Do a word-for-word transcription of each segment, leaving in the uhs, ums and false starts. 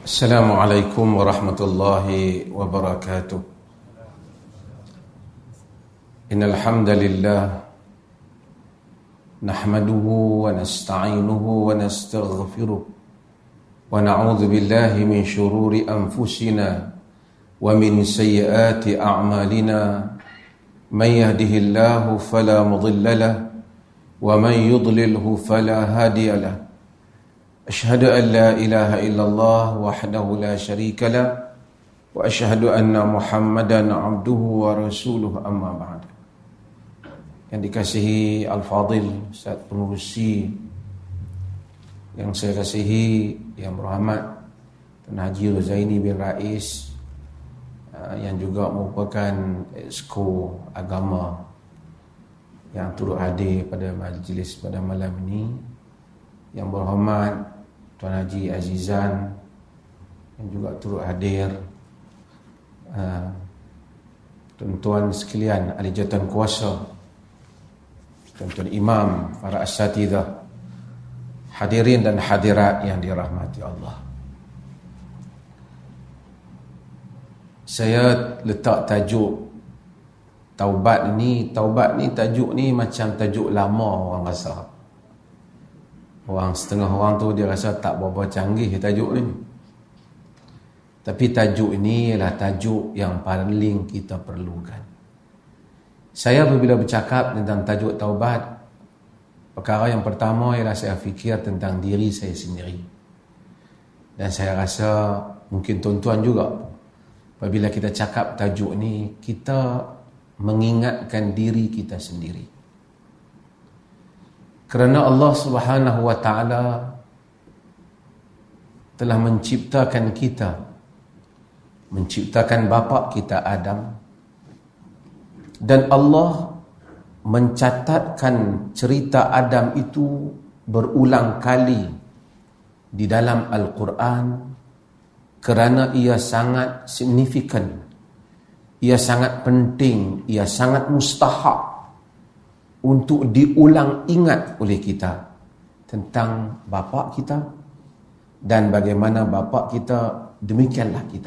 Assalamualaikum warahmatullahi wabarakatuh. Innal hamdalillah nahmaduhu wa nasta'inuhu wa nastaghfiruh wa na'udzu billahi min shururi anfusina wa min sayyiati a'malina. Man yahdihillahu fala mudilla lahu wa man yudlilhu fala hadiya lahu. أشهد أن لا إله إلا الله وحده لا شريك له وأشهد أن محمدا عبده ورسوله أما بعد. Yang dikasihi Al-Fadil Ustaz Pengurusi, yang saya kasihi, yang berhormat Tuan Haji Rozaini bin Rais, yang juga merupakan Exco Agama yang turut hadir pada majlis pada malam ini, yang berhormat Tuan Haji Azizan yang juga turut hadir, uh, tuan-tuan sekalian ahli jawatan kuasa, tuan-tuan imam, para asatidzah, hadirin dan hadirat yang dirahmati Allah. Saya letak tajuk taubat ni, taubat ni tajuk ni macam tajuk lama orang rasa. Orang setengah orang tu dia rasa tak berapa canggih tajuk ni. Tapi tajuk ini ialah tajuk yang paling kita perlukan. Saya apabila bercakap tentang tajuk taubat, perkara yang pertama ialah saya fikir tentang diri saya sendiri. Dan saya rasa mungkin tuan-tuan juga, apabila kita cakap tajuk ni, kita mengingatkan diri kita sendiri. Kerana Allah Subhanahu wa ta'ala telah menciptakan kita, menciptakan bapa kita Adam, dan Allah mencatatkan cerita Adam itu berulang kali di dalam Al-Quran kerana ia sangat signifikan, ia sangat penting, ia sangat mustahak untuk diulang ingat oleh kita tentang bapa kita dan bagaimana bapa kita demikianlah kita.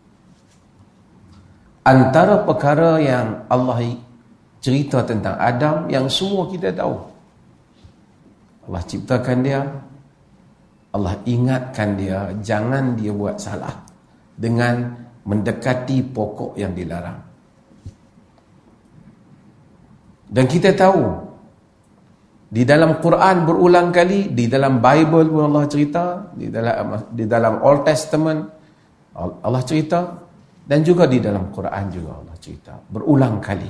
Antara perkara yang Allah cerita tentang Adam yang semua kita tahu, Allah ciptakan dia, Allah ingatkan dia jangan dia buat salah dengan mendekati pokok yang dilarang. Dan kita tahu di dalam Quran berulang kali, di dalam Bible pun Allah cerita, di dalam di dalam Old Testament Allah cerita, dan juga di dalam Quran juga Allah cerita berulang kali.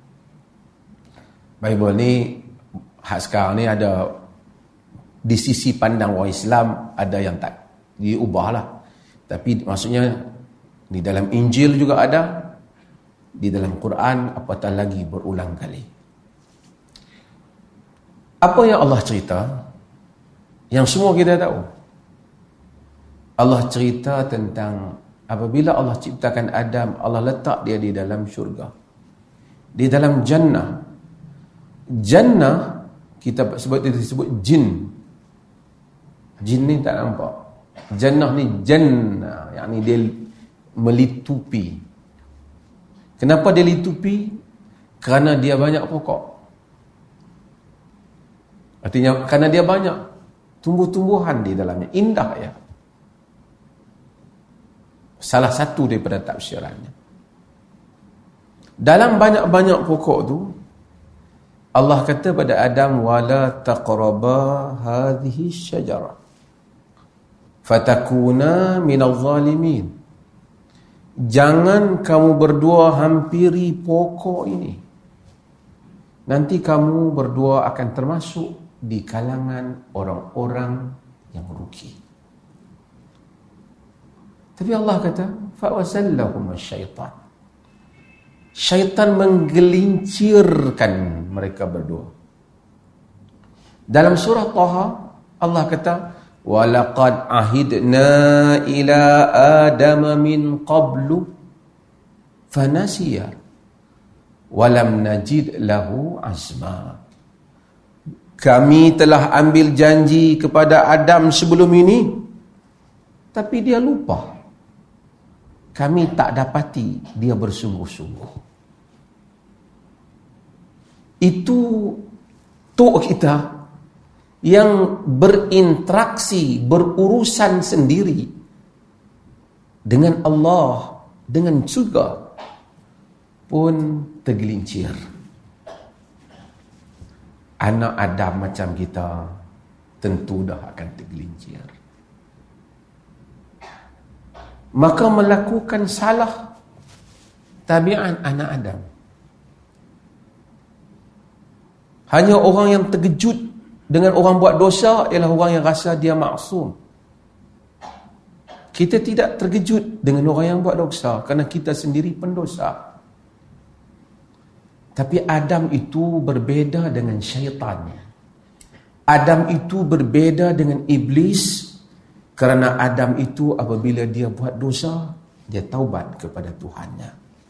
Bible ni hak sekarang ni ada di sisi pandang orang Islam ada yang tak diubahlah. Tapi maksudnya di dalam Injil juga ada, di dalam Quran apatah lagi berulang kali. Apa yang Allah cerita? Yang semua kita tahu. Allah cerita tentang apabila Allah ciptakan Adam, Allah letak dia di dalam syurga, di dalam jannah. Jannah kita sebut dia disebut jin. Jin ni tak nampak. Jannah ni jannah, yakni dia melitupi. Kenapa dia litupi? Kerana dia banyak pokok. Artinya kerana dia banyak tumbuh-tumbuhan di dalamnya, indah ya. Salah satu daripada tafsirannya. Dalam banyak-banyak pokok tu, Allah kata pada Adam, wala taqraba hadhihi syajarah fatakuna minal zalimin. Jangan kamu berdua hampiri pokok ini, nanti kamu berdua akan termasuk di kalangan orang-orang yang rugi. Tapi Allah kata, fa'wazallahum syaitan. Syaitan menggelincirkan mereka berdua. Dalam surah Taha, Allah kata, walaqad ahidna ila adama min qablu fanasiya walam najid lahu azma. Kami telah ambil janji kepada Adam sebelum ini Tapi dia lupa. Kami tak dapati dia bersungguh-sungguh. Itu tok kita yang berinteraksi, berurusan sendiri dengan Allah, dengan surga pun tergelincir. Anak Adam macam kita tentu dah akan tergelincir. Maka melakukan salah tabiat anak Adam. Hanya orang yang terkejut dengan orang buat dosa ialah orang yang rasa dia maksum. Kita tidak terkejut dengan orang yang buat dosa kerana kita sendiri pendosa. Tapi Adam itu berbeza dengan syaitan. Adam itu berbeza dengan iblis. Kerana Adam itu apabila dia buat dosa, dia taubat kepada Tuhannya.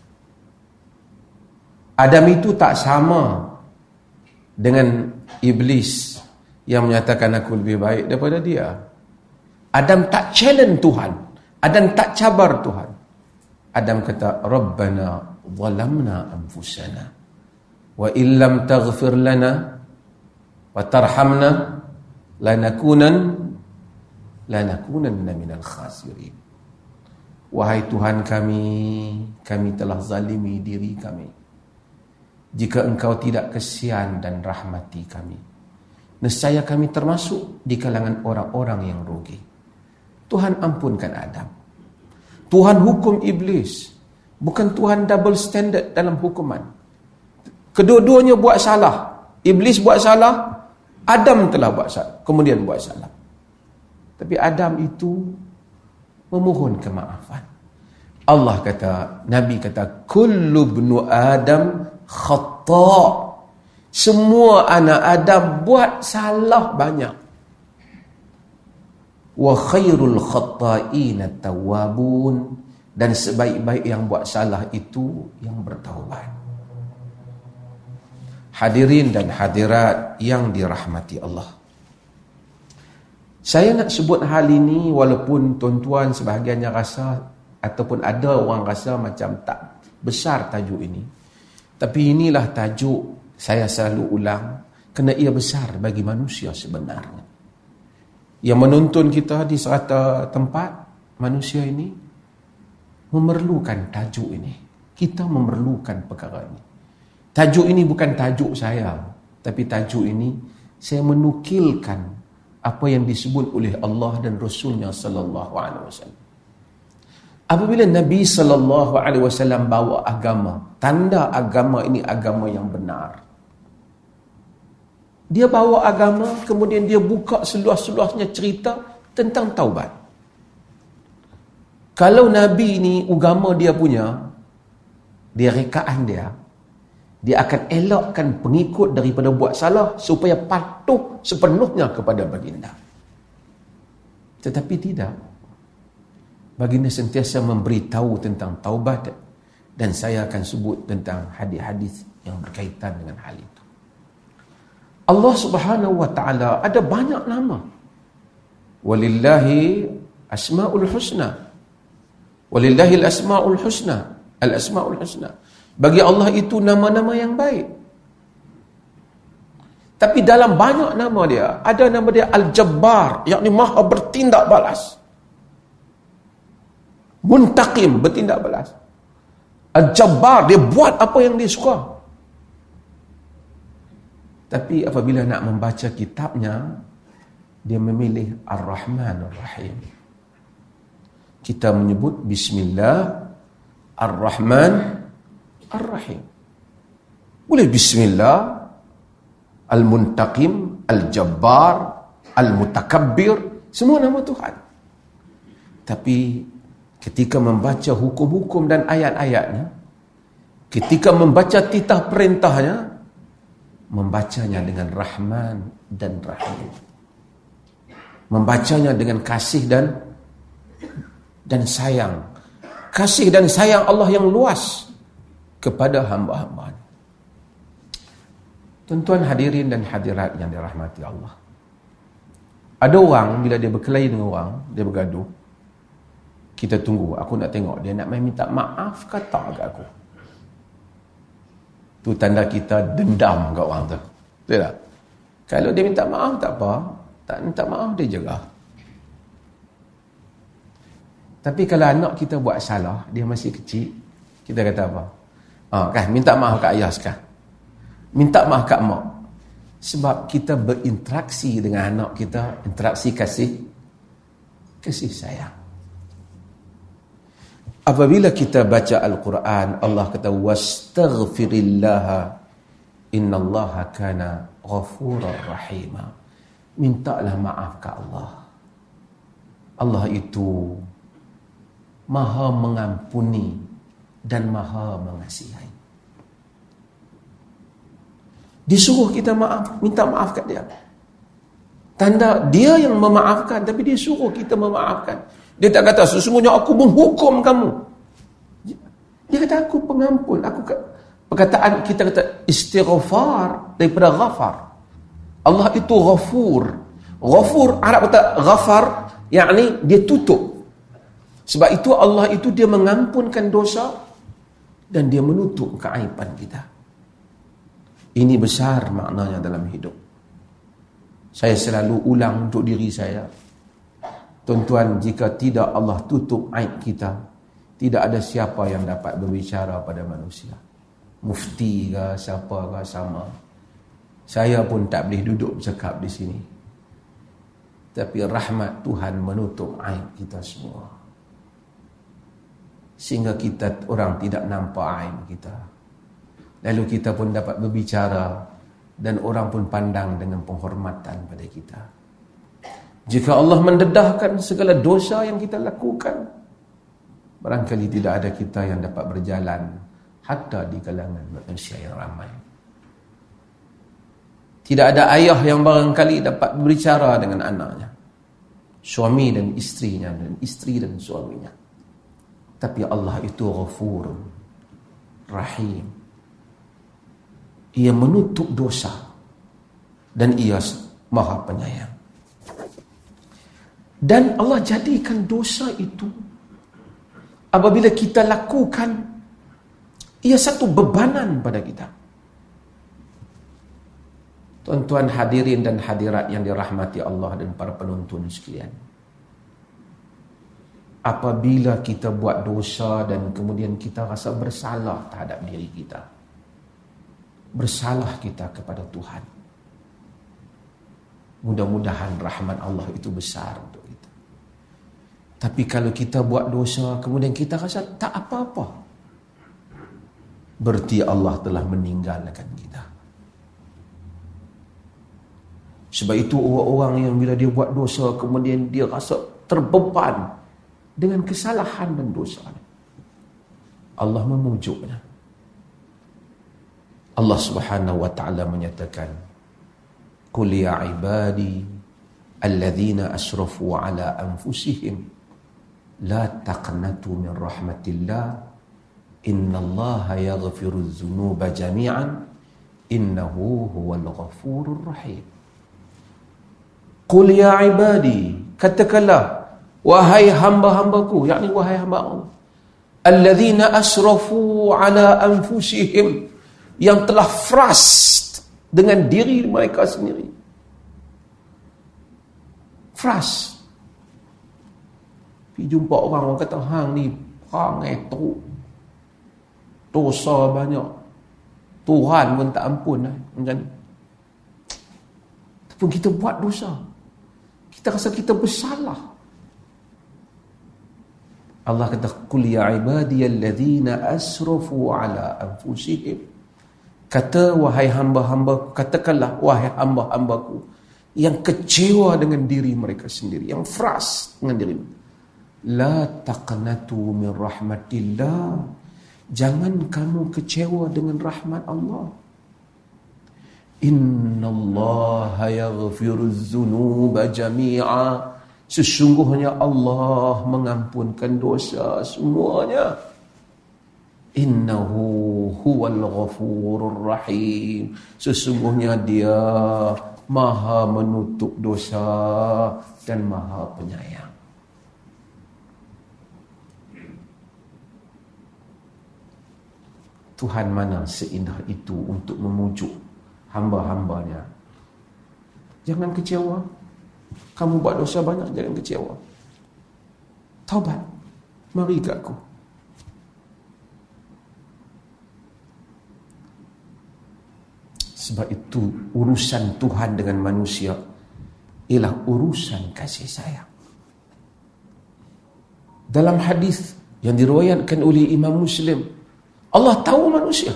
Adam itu tak sama dengan iblis yang menyatakan aku lebih baik daripada dia. Adam tak challenge Tuhan. Adam tak cabar Tuhan. Adam kata, Rabbana zalamna anfusana wa illam taghfir lana wa tarhamna lanakunan lanakunanna minal khasirin. Wahai Tuhan kami, kami telah zalimi diri kami. Jika Engkau tidak kesian dan rahmati kami, nescaya kami termasuk di kalangan orang-orang yang rugi. Tuhan ampunkan Adam. Tuhan hukum iblis. Bukan Tuhan double standard dalam hukuman. Kedua-duanya buat salah. Iblis buat salah, Adam telah buat salah, kemudian buat salah. Tapi Adam itu memohon kemaafan. Allah kata, Nabi kata, kullu ibnu Adam khata'. Semua anak Adam buat salah banyak. Wa khairul khata'ina tawwabun. Dan sebaik-baik yang buat salah itu yang bertaubat. Hadirin dan hadirat yang dirahmati Allah. Saya nak sebut hal ini walaupun tuan-tuan sebahagiannya rasa ataupun ada orang rasa macam tak besar tajuk ini. Tapi inilah tajuk saya selalu ulang kerana ia besar bagi manusia sebenarnya. Yang menonton kita di serata tempat, manusia ini memerlukan tajuk ini. Kita memerlukan perkara ini. Tajuk ini bukan tajuk saya, tapi tajuk ini saya menukilkan apa yang disebut oleh Allah dan Rasulnya sallallahu alaihi wasallam. Apabila Nabi sallallahu alaihi wasallam bawa agama, tanda agama ini agama yang benar. Dia bawa agama, kemudian dia buka seluas-luasnya cerita tentang taubat. Kalau Nabi ni agama dia punya, dia rekaan dia, dia akan elakkan pengikut daripada buat salah supaya patuh sepenuhnya kepada baginda. Tetapi tidak. Baginda sentiasa memberitahu tentang taubat, dan saya akan sebut tentang hadis-hadis yang berkaitan dengan hal itu. Allah Subhanahu wa taala ada banyak nama. Walillahi asmaul husna. Walillahi al-asmaul husna. Al-asmaul husna. Bagi Allah itu nama-nama yang baik. Tapi dalam banyak nama dia, ada nama dia Al-Jabbar, yakni maha bertindak balas. Muntaqim, bertindak balas. Al-Jabbar, dia buat apa yang dia suka. Tapi apabila nak membaca kitabnya, dia memilih Ar-Rahman Ar-Rahim. Kita menyebut Bismillah Ar-Rahman Ar-Rahim. Boleh Bismillah Al-Muntaqim, Al-Jabbar, Al-Mutakabbir, semua nama Tuhan. Tapi ketika membaca hukum-hukum dan ayat-ayatnya, ketika membaca titah perintahnya, membacanya dengan Rahman dan Rahim. Membacanya dengan kasih dan dan sayang. Kasih dan sayang Allah yang luas kepada hamba-hamba. Tuan-tuan hadirin dan hadirat yang dirahmati Allah. Ada orang bila dia berkelahi dengan orang, dia bergaduh, Kita tunggu, aku nak tengok dia nak main minta maaf ke tak kat aku. Tu tanda kita dendam kat orang tu. Betul tak? Kalau dia minta maaf tak apa, tak minta maaf dia jerah. Tapi kalau anak kita buat salah, dia masih kecil, kita kata apa? Ah, kan, minta maaf kat ayah sekarang. Minta maaf kat mak. Sebab kita berinteraksi dengan anak kita, interaksi kasih, kasih sayang. Apabila kita baca Al-Quran, Allah kata, wastaghfirillaha innallaha kana ghafurar rahima. Mintalah maaf ke Allah. Allah itu Maha mengampuni dan Maha mengasihi. Disuruh kita maaf, minta maaf kat dia. Tanda dia yang memaafkan, tapi dia suruh kita memaafkan. Dia tak kata sesungguhnya aku menghukum kamu. Dia kata aku pengampun. Aku perkataan kita kata istighfar daripada ghafar. Allah itu ghafur. Ghafur Arab kata ghafar, yakni dia tutup. Sebab itu Allah itu dia mengampunkan dosa dan dia menutup keaiban kita. Ini besar maknanya dalam hidup. Saya selalu ulang untuk diri saya. Tuan-tuan, jika tidak Allah tutup aib kita, tidak ada siapa yang dapat berbicara pada manusia. Mufti ke, siapa ke, sama. Saya pun tak boleh duduk bercakap di sini. Tapi rahmat Tuhan menutup aib kita semua. Sehingga kita, orang tidak nampak aib kita. Lalu kita pun dapat berbicara dan orang pun pandang dengan penghormatan pada kita. Jika Allah mendedahkan segala dosa yang kita lakukan, barangkali tidak ada kita yang dapat berjalan hatta di kalangan manusia yang ramai. Tidak ada ayah yang barangkali dapat berbicara dengan anaknya, suami dan istrinya, dan istri dan suaminya. Tapi Allah itu Ghafur Rahim. Ia menutup dosa dan ia Maha Penyayang. Dan Allah jadikan dosa itu apabila kita lakukan, ia satu bebanan pada kita. Tuan-tuan hadirin dan hadirat yang dirahmati Allah dan para penonton sekalian. Apabila kita buat dosa dan kemudian kita rasa bersalah terhadap diri kita, bersalah kita kepada Tuhan, mudah-mudahan rahmat Allah itu besar untuk kita. Tapi kalau kita buat dosa kemudian kita rasa tak apa-apa, berarti Allah telah meninggalkan kita. Sebab itu orang-orang yang bila dia buat dosa kemudian dia rasa terbeban dengan kesalahan dan dosa, Allah memujuknya. Allah Subhanahu wa taala menyatakan, qul ya ibadi alladzina asrafu ala anfusihim la taqnatu min rahmatillah innallaha yaghfiru dzunuba jami'an innahu huwal ghafurur rahim. Qul ya ibadi, katakanlah wahai hamba-hambaku, yakni wahai hamba Allah, alladzina asrafu ala anfusihim, yang telah frust dengan diri mereka sendiri. Frust. Pergi jumpa orang, orang kata, hang ni perangai teruk, dosa banyak, Tuhan pun tak ampun lah. Macam ni. Tapi kita buat dosa, kita rasa kita bersalah. Allah kata, qul ya ibadiyalladzina asrafu ala anfusihim, kata wahai hamba-hamba, katakanlah wahai hamba-hambaku yang kecewa dengan diri mereka sendiri, yang frust dengan diri mereka, la taqnatu min rahmatillah, jangan kamu kecewa dengan rahmat Allah. Innallaha yaghfiruz dzunuba jami'a, sesungguhnya Allah mengampunkan dosa semuanya. Innahu huwal ghafurur rahim, sesungguhnya dia Maha menutup dosa dan Maha penyayang. Tuhan mana seindah itu untuk memujuk hamba-hambanya. Jangan kecewa. Kamu buat dosa banyak, jangan kecewa. Taubat. Mari ke aku. Sebab itu urusan Tuhan dengan manusia ialah urusan kasih sayang. Dalam hadis yang diriwayatkan oleh Imam Muslim, Allah tahu manusia.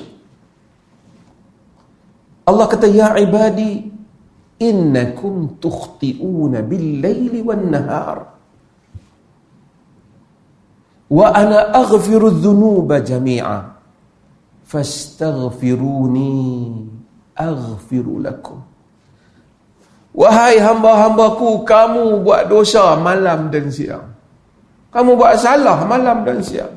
Allah kata, ya ibadi, innakum tukhti'una bil-laili wan-nahar wa ana aghfiru adh-dhunuba jami'a fastaghfiruni aghfiru lakum. Wahai hamba-hambaku, kamu buat dosa malam dan siang. Kamu buat salah malam dan siang.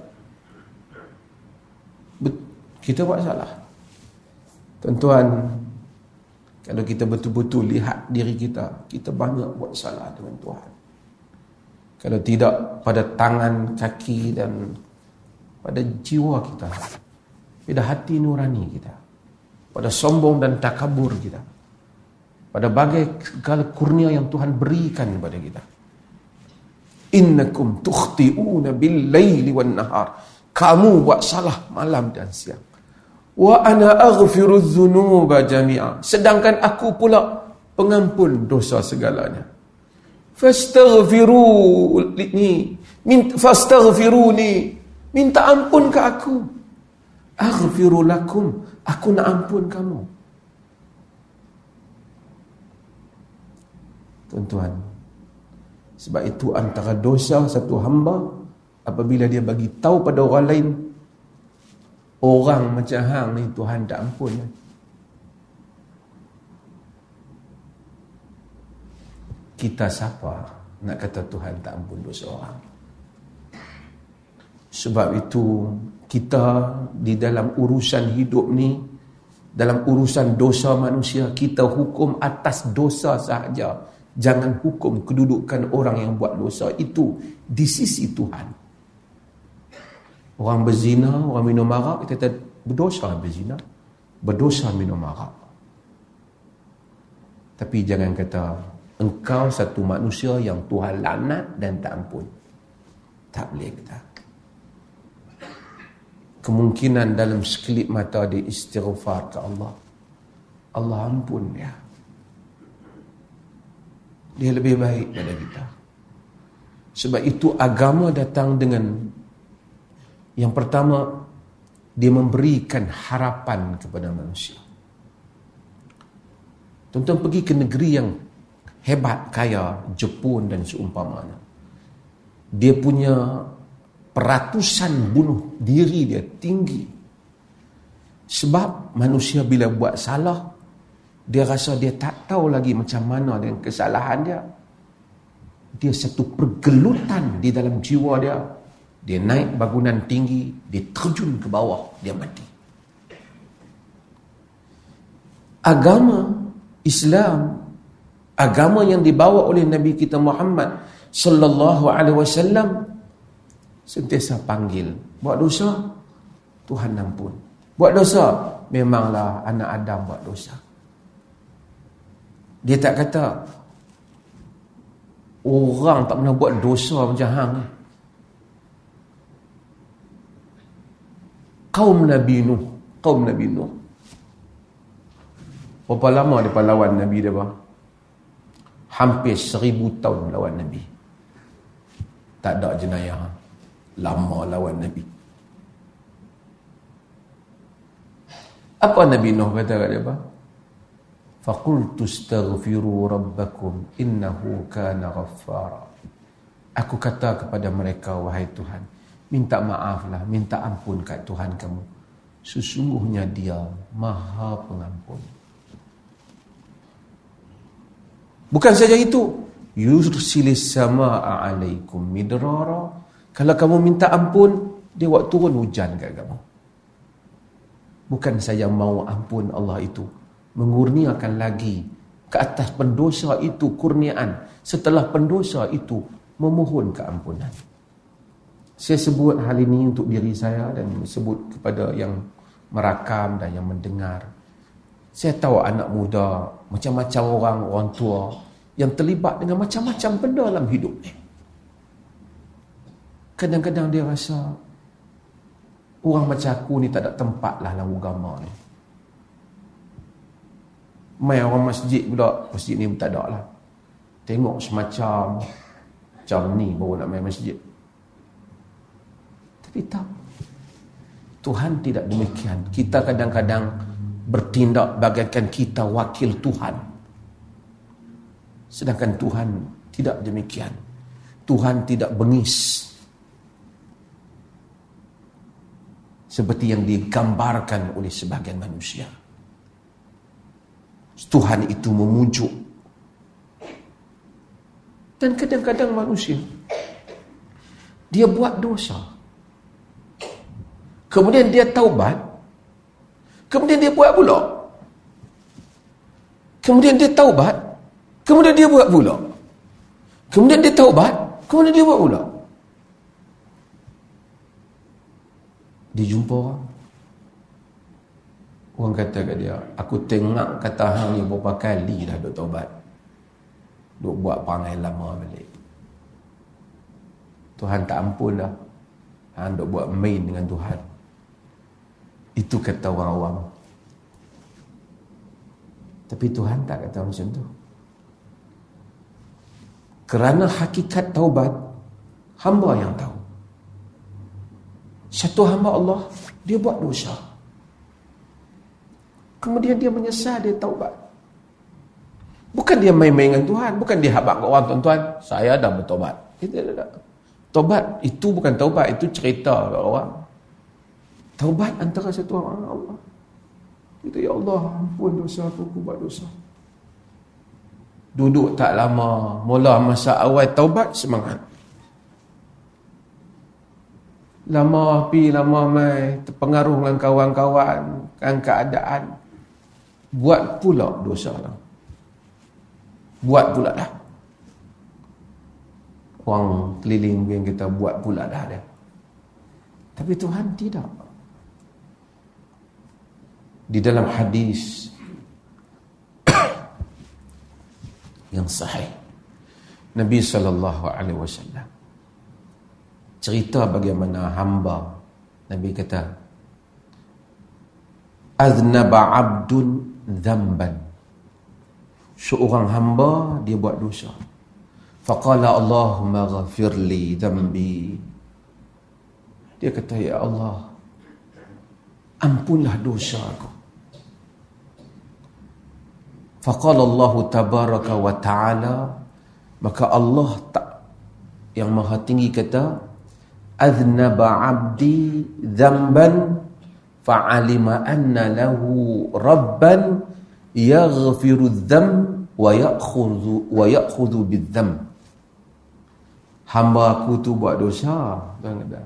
Kita buat salah. Tuan-tuan, kalau kita betul-betul lihat diri kita, kita banyak buat salah dengan Tuhan. Kalau tidak, pada tangan, kaki dan pada jiwa kita, pada hati nurani kita, pada sombong dan takabur kita, pada bagai segala kurnia yang Tuhan berikan kepada kita. Innakum tukhti'una bil-laili wan-nahar. Kamu buat salah malam dan siang. Wa ana aghfiru adh-dhunuba jami'a. Sedangkan aku pula pengampun dosa segalanya. Fastaghfiruni, minta fastaghfiruni, minta ampun ke aku. Aghfiru lakum, aku nak ampun kamu. Tuan-tuan, sebab itu antara dosa satu hamba apabila dia bagi tahu pada orang lain, orang macam hang ni Tuhan tak ampun. Kita siapa nak kata Tuhan tak ampun dosa orang? Sebab itu kita di dalam urusan hidup ni, dalam urusan dosa manusia, kita hukum atas dosa sahaja. Jangan hukum kedudukan orang yang buat dosa itu di sisi Tuhan. Orang berzina, orang minum arak, kita kata berdosa berzina, berdosa minum arak. Tapi jangan kata engkau satu manusia yang Tuhan laknat dan tak ampun. Tak boleh kata. Kemungkinan dalam sekelip mata dia istighfar ke Allah, Allah ampun dia. Dia lebih baik daripada kita. Sebab itu agama datang dengan yang pertama, dia memberikan harapan kepada manusia. Tuan-tuan pergi ke negeri yang hebat, kaya, Jepun dan seumpamanya. Dia punya peratusan bunuh diri dia tinggi. Sebab manusia bila buat salah, dia rasa dia tak tahu lagi macam mana dengan kesalahan dia. Dia satu pergelutan di dalam jiwa dia. Dia naik bangunan tinggi, dia terjun ke bawah, dia mati. Agama Islam, agama yang dibawa oleh Nabi kita Muhammad sallallahu alaihi wasallam, sentiasa panggil, buat dosa, Tuhan ampun. Buat dosa, memanglah anak Adam buat dosa. Dia tak kata orang tak pernah buat dosa macam hang. Kaum Nabi Nuh, kaum Nabi Nuh. Berapa lama dia lawan Nabi dia, bah? Hampir seribu tahun lawan Nabi. Tak ada jenayah. Lama lawan Nabi. Apa Nabi Nuh kata kat dia, bah? Faqultu astaghfiru rabbakum innahu kana ghaffara. Aku kata kepada mereka, wahai Tuhan, minta maaflah, minta ampun kat Tuhan kamu. Sesungguhnya dia Maha Pengampun. Bukan saja itu, yursilis samaa alaikum midrara. Kalau kamu minta ampun, dia buat turun hujan kat kamu. Bukan saja mau ampun Allah itu, mengurniakan lagi ke atas pendosa itu kurniaan. Setelah pendosa itu memohon keampunan. Saya sebut hal ini untuk diri saya dan sebut kepada yang merakam dan yang mendengar. Saya tahu anak muda, macam-macam orang, orang tua yang terlibat dengan macam-macam benda dalam hidup ni. Kadang-kadang dia rasa orang macam aku ni tak ada tempat lah dalam agama ni. Mai orang masjid pula, masjid ni tak ada lah. Tengok semacam macam ni baru nak main masjid. Tapi tak. Tuhan tidak demikian. Kita kadang-kadang bertindak bagaikan kita wakil Tuhan. Sedangkan Tuhan tidak demikian. Tuhan tidak bengis seperti yang digambarkan oleh sebagian manusia. Tuhan itu memujuk. Dan kadang-kadang manusia, dia buat dosa, kemudian dia taubat, kemudian dia buat pula. Kemudian dia taubat, kemudian dia buat pula. Kemudian dia taubat, kemudian dia buat pula. Dia jumpa orang, orang kata kat dia, aku tengok kata hang ni berapa kali dah duk taubat, duk buat perangai lama balik. Tuhan tak ampun dah, hang duk buat main dengan Tuhan. Itu kata orang awam. Tapi Tuhan tak kata macam tu. Kerana hakikat taubat, hamba yang tahu. Satu hamba Allah, dia buat dosa, kemudian dia menyesal, dia taubat. Bukan dia main-main dengan Tuhan, bukan dia habaq kat orang, tuan-tuan, saya dah bertaubat. Itu tak. Taubat itu bukan taubat, itu cerita kat orang. Taubat antara satu orang dengan Allah. Itu, ya Allah, ampun dosa aku, aku buat dosa. Duduk tak lama, mula masa awal taubat, semangat. Lama pi, lama mai, terpengaruh dengan kawan-kawan, dengan keadaan, buat pula dosa lah. Buat pula dah. Orang keliling yang kita buat pula dah dia. Tapi Tuhan tidak. Di dalam hadis yang sahih, Nabi sallallahu alaihi wasallam cerita bagaimana hamba. Nabi kata, aznaba abdun dhanban, seorang hamba dia buat dosa. Faqala Allahumma ghafirli dhanbi, dia kata, ya Allah, ampunlah dosa aku. Faqala Allah tabaraka wa ta'ala, maka Allah tak yang maha tinggi kata, aznaba abdi dhanban fa'alima anna lahu rabban yaghfiru dzam wa ya'khudhu wa ya'khudhu bidzam. Hamba aku tu buat dosa, tuan-tuan,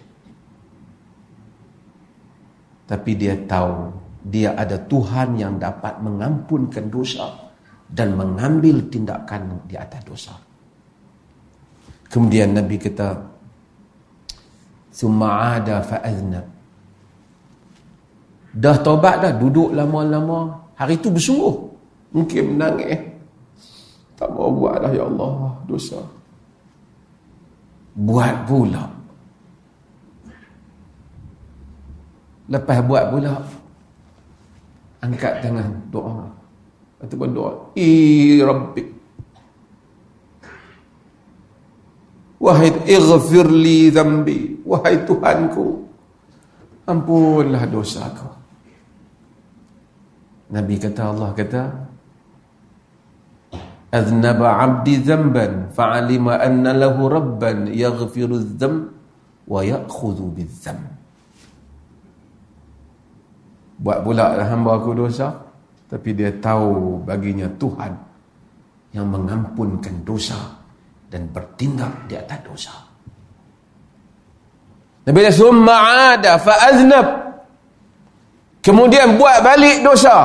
tapi dia tahu dia ada Tuhan yang dapat mengampunkan dosa dan mengambil tindakan di atas dosa. Kemudian Nabi kata, summa ada fa'aznab, dah taubat dah, duduk lama-lama, hari tu bersungguh, mungkin menangis, tak mau buat dah, ya Allah, dosa. Buat pula. Lepas buat pula, angkat tangan, doa, ataupun doa, I Rabbi, wahai ighfirli dhanbi, wahai Tuhanku, ampunlah dosaku. Nabi kata, Allah kata, aznaba abdi dhanban fa'alima anna lahu rabban yaghfiru dzam wa ya'khudhu bidzam. Buat pula hamba aku dosa, tapi dia tahu baginya Tuhan yang mengampunkan dosa dan bertindak di atas dosa. Nabi kata, summa ada fa'aznab, kemudian buat balik dosa.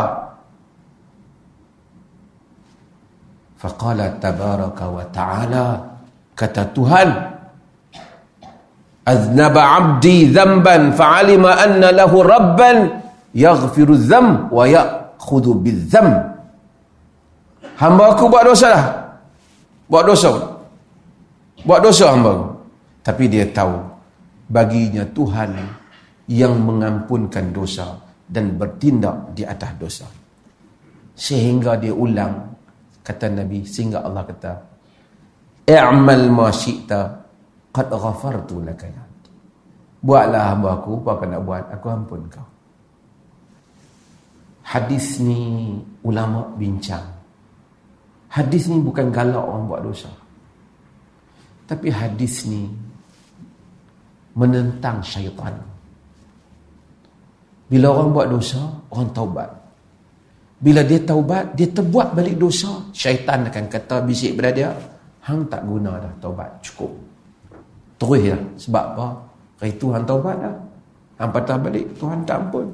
Faqala tabaraka wa ta'ala, kata Tuhan, aznaba abdi dhanban fa'alima anna lahu rabban yaghfiru dzam wa ya'khudhu bidzam. Hamba aku buat dosa dah. Buat dosa. Buat dosa hamba aku. Tapi dia tahu baginya Tuhan yang mengampunkan dosa dan bertindak di atas dosa. Sehingga dia ulang, kata Nabi, sehingga Allah kata, i'mal ma syi'ta qad ghafartu laka. Buatlah hamba aku apa kau nak buat, aku ampun kau. Hadis ni ulama bincang. Hadis ni bukan galak orang buat dosa. Tapi hadis ni menentang syaitan. Bila orang buat dosa, orang taubat. Bila dia taubat, dia terbuat balik dosa, syaitan akan kata bisik pada dia, hang tak guna dah taubat, cukup. Terus ya. Sebab apa? Hari Tuhan taubat dah. Hang patah balik, Tuhan tak ampun.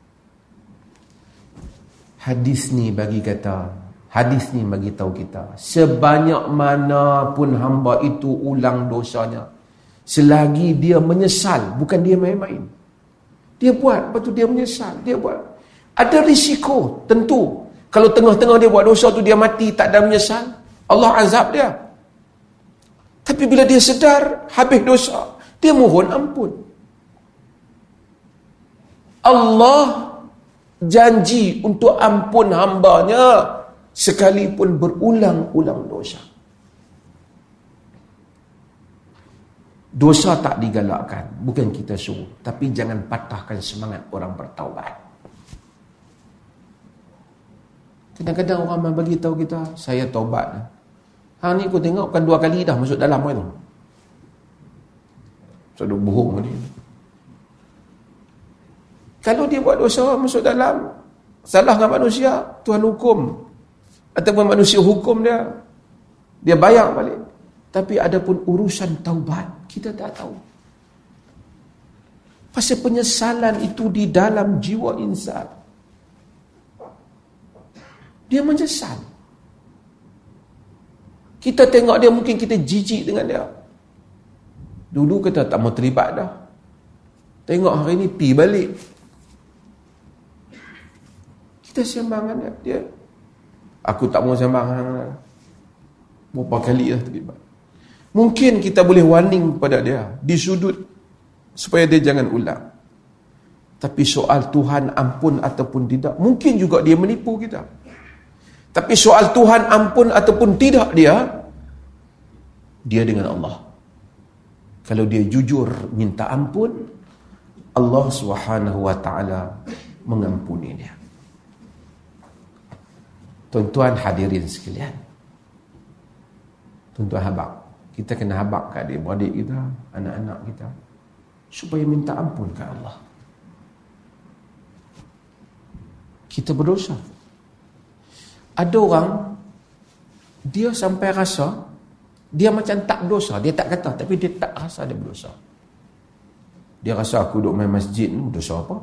Hadis ni bagi kata, hadis ni bagi tahu kita, sebanyak mana pun hamba itu ulang dosanya, selagi dia menyesal, bukan dia main-main. Dia buat, lepas tu dia menyesal, dia buat. Ada risiko, tentu. Kalau tengah-tengah dia buat dosa tu dia mati, tak ada menyesal, Allah azab dia. Tapi bila dia sedar, habis dosa, dia mohon ampun. Allah janji untuk ampun hambanya sekalipun berulang-ulang dosa. Dosa tak digalakkan, bukan kita suruh, tapi jangan patahkan semangat orang bertaubat. Kadang-kadang orang bagi tahu kita, saya taubat. Ha ni aku tengok bukan dua kali dah masuk dalam tu. So duk bohong ni. Kalau dia buat dosa masuk dalam, salah dengan manusia, Tuhan hukum. Ataupun manusia hukum dia, dia bayar balik. Tapi ada pun urusan taubat, kita tak tahu. Pasal penyesalan itu di dalam jiwa insan. Dia menyesal. Kita tengok dia, mungkin kita jijik dengan dia. Dulu kita tak mau terlibat dah. Tengok hari ni pi balik. Kita sembangan dia. dia. Aku tak mau sembangan. Berapa kali dah terlibat. Mungkin kita boleh warning pada dia di sudut supaya dia jangan ulang. Tapi soal Tuhan ampun ataupun tidak, mungkin juga dia menipu kita. Tapi soal Tuhan ampun ataupun tidak dia, dia dengan Allah. Kalau dia jujur minta ampun, Allah Subhanahu wa taala mengampuni dia. Tuan-tuan hadirin sekalian, tuan-tuan habaq, kita kena habaq kat adik-beradik kita, anak-anak kita, supaya minta ampun ke Allah. Kita berdosa. Ada orang, dia sampai rasa, dia macam tak berdosa. Dia tak kata, tapi dia tak rasa dia berdosa. Dia rasa aku duduk main masjid ni, dosa apa?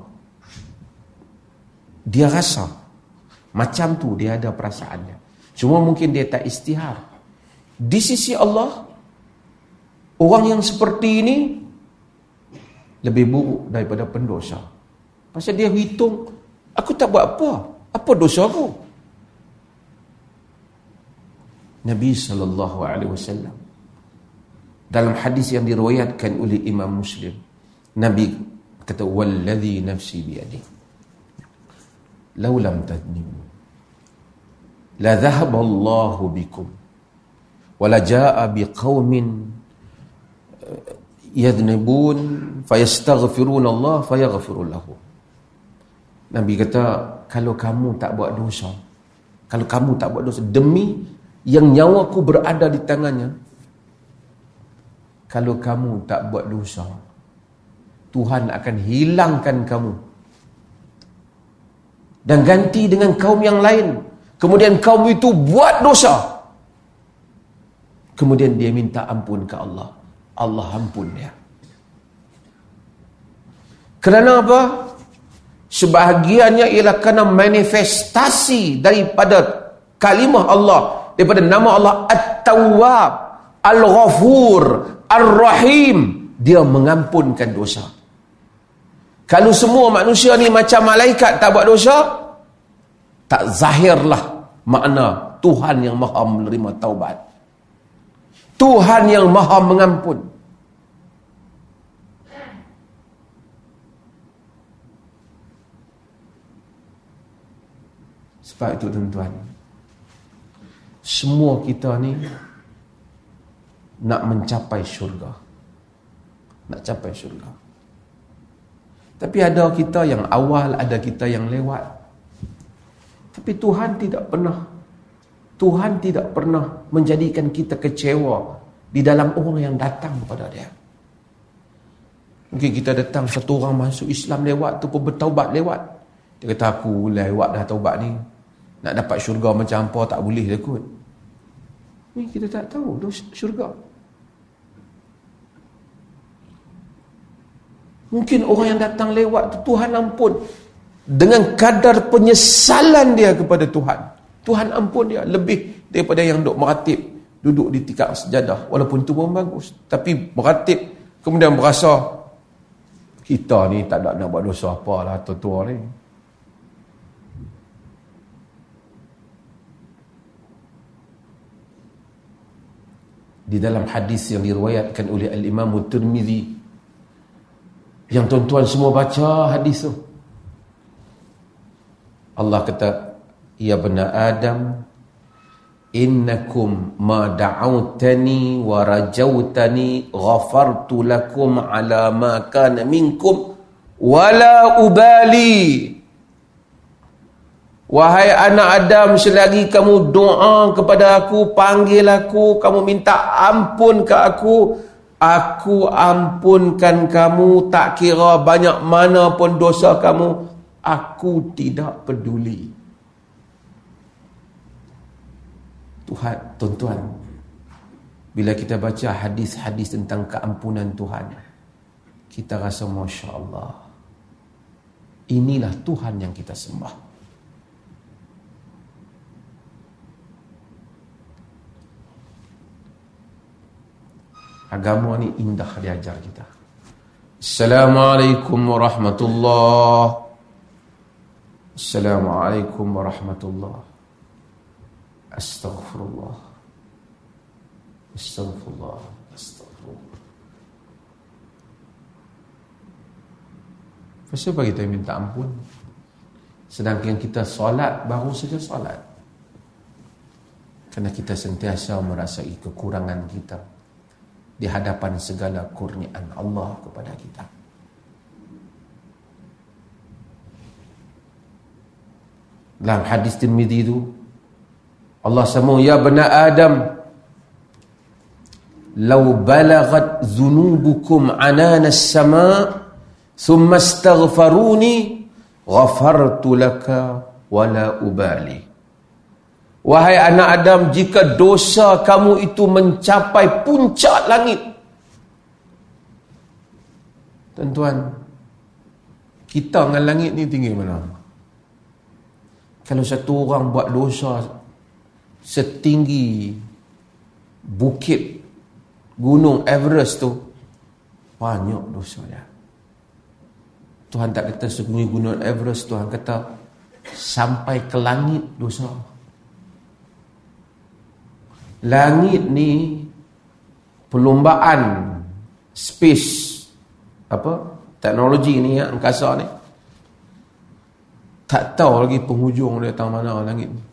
Dia rasa. Macam tu dia ada perasaannya. Cuma mungkin dia tak istihar. Di sisi Allah, orang yang seperti ini lebih buruk daripada pendosa. Pasal dia hitung, aku tak buat apa. Apa dosa aku? Nabi sallallahu alaihi wasallam dalam hadis yang diriwayatkan oleh Imam Muslim, Nabi kata, "Wallazi nafsi biyadihi, law lam tadnibu, la dhahaba Allahu bikum, wa la jaa biqaumin yadhnibun fayastaghfiruna Allah fayaghfiru lahu." Nabi kata, kalau kamu tak buat dosa, kalau kamu tak buat dosa, demi yang nyawaku berada di tangannya, kalau kamu tak buat dosa, Tuhan akan hilangkan kamu dan ganti dengan kaum yang lain. Kemudian kaum itu buat dosa, kemudian dia minta ampun ke Allah, Allah ampun dia. Kerana apa? Sebahagiannya ialah kerana manifestasi daripada kalimah Allah, daripada nama Allah At-Tawwab, Al-Ghafur, Ar-Rahim. Dia mengampunkan dosa. Kalau semua manusia ni macam malaikat tak buat dosa, tak zahirlah makna Tuhan yang maha menerima taubat. Tuhan yang maha mengampun. Sebab itu tuan-tuan, semua kita ni nak mencapai syurga. Nak capai syurga. Tapi ada kita yang awal, ada kita yang lewat. Tapi Tuhan tidak pernah Tuhan tidak pernah menjadikan kita kecewa di dalam orang yang datang kepada dia. Mungkin kita datang, satu orang masuk Islam lewat tu pun bertaubat lewat. Dia kata, aku lewat dah taubat ni, nak dapat syurga macam apa tak boleh dah kot. Ni kita tak tahu tu syurga. Mungkin orang yang datang lewat tu Tuhan ampun, dengan kadar penyesalan dia kepada Tuhan, Tuhan ampun dia lebih daripada yang duduk meratib, duduk di tikar sejadah. Walaupun itu pun bagus, tapi meratib kemudian berasa kita ni tak ada nak buat dosa apalah tua-tua ni. Di dalam hadis yang diriwayatkan oleh Al-Imam Tirmizi, yang tuan-tuan semua baca hadis tu, Allah kata, ya bani Adam, innakum ma da'autani wa rajautani ghafartu lakum ala ma kana minkum wala ubali. Wahai anak Adam, selagi kamu doa kepada aku, panggil aku, kamu minta ampun ke aku, aku ampunkan kamu, tak kira banyak mana pun dosa kamu, aku tidak peduli. Tuhan, tuan-tuan, bila kita baca hadis-hadis tentang keampunan Tuhan, kita rasa Masya Allah, inilah Tuhan yang kita sembah. Agama ni indah diajar kita. Assalamualaikum warahmatullahi. Assalamualaikum warahmatullahi. Astaghfirullah. Astaghfirullah. Astaghfirullah. Kenapa kita minta ampun? Sedangkan kita solat, baru saja solat. Kerana kita sentiasa merasai kekurangan kita di hadapan segala kurniaan Allah kepada kita. Dalam hadis Tirmizi itu, Allah sambung, ya bani Adam, law balaghat dhunubukum anana as-sama' thumma astaghfaruni ghafartu laka wala ubali. Wahai anak Adam, jika dosa kamu itu mencapai puncak langit. Tuan-tuan, kita dengan langit ni tinggi mana? Kalau satu orang buat dosa setinggi bukit gunung Everest tu, banyak dosa dia. Tuhan tak kata setinggi gunung Everest, Tuhan kata sampai ke langit dosa. Langit ni perlombaan space, apa, teknologi ni, angkasa ni, tak tahu lagi penghujung dia tang mana langit ni.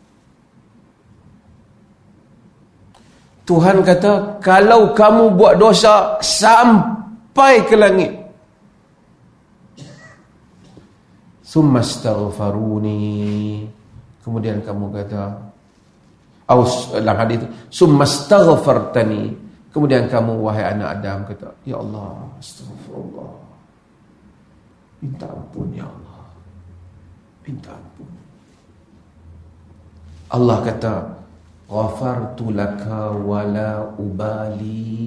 Tuhan kata, kalau kamu buat dosa sampai ke langit, summa astaghfaruni, kemudian kamu kata, dalam hadis itu, summa astaghfartani, kemudian kamu wahai anak Adam kata, ya Allah, astagfirullah, minta ampun ya Allah, minta ampun. Allah kata, ghafartu laka wala ubali,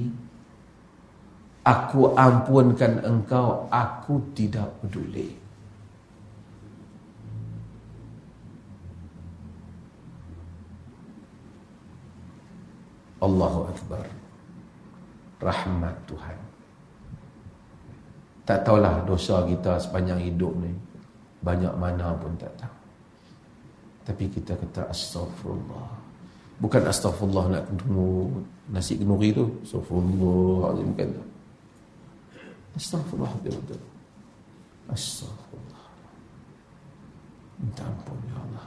aku ampunkan engkau, aku tidak peduli. Allahu Akbar. Rahmat Tuhan. Tak tahulah dosa kita sepanjang hidup ni banyak mana pun tak tahu. Tapi kita kata astaghfirullah. Bukan astaghfirullah nak tunggu nasi kenuri tu. Astaghfirullah. Bukan tu. Astaghfirullah. Betul-betul. Astaghfirullah. Minta ampun ya Allah.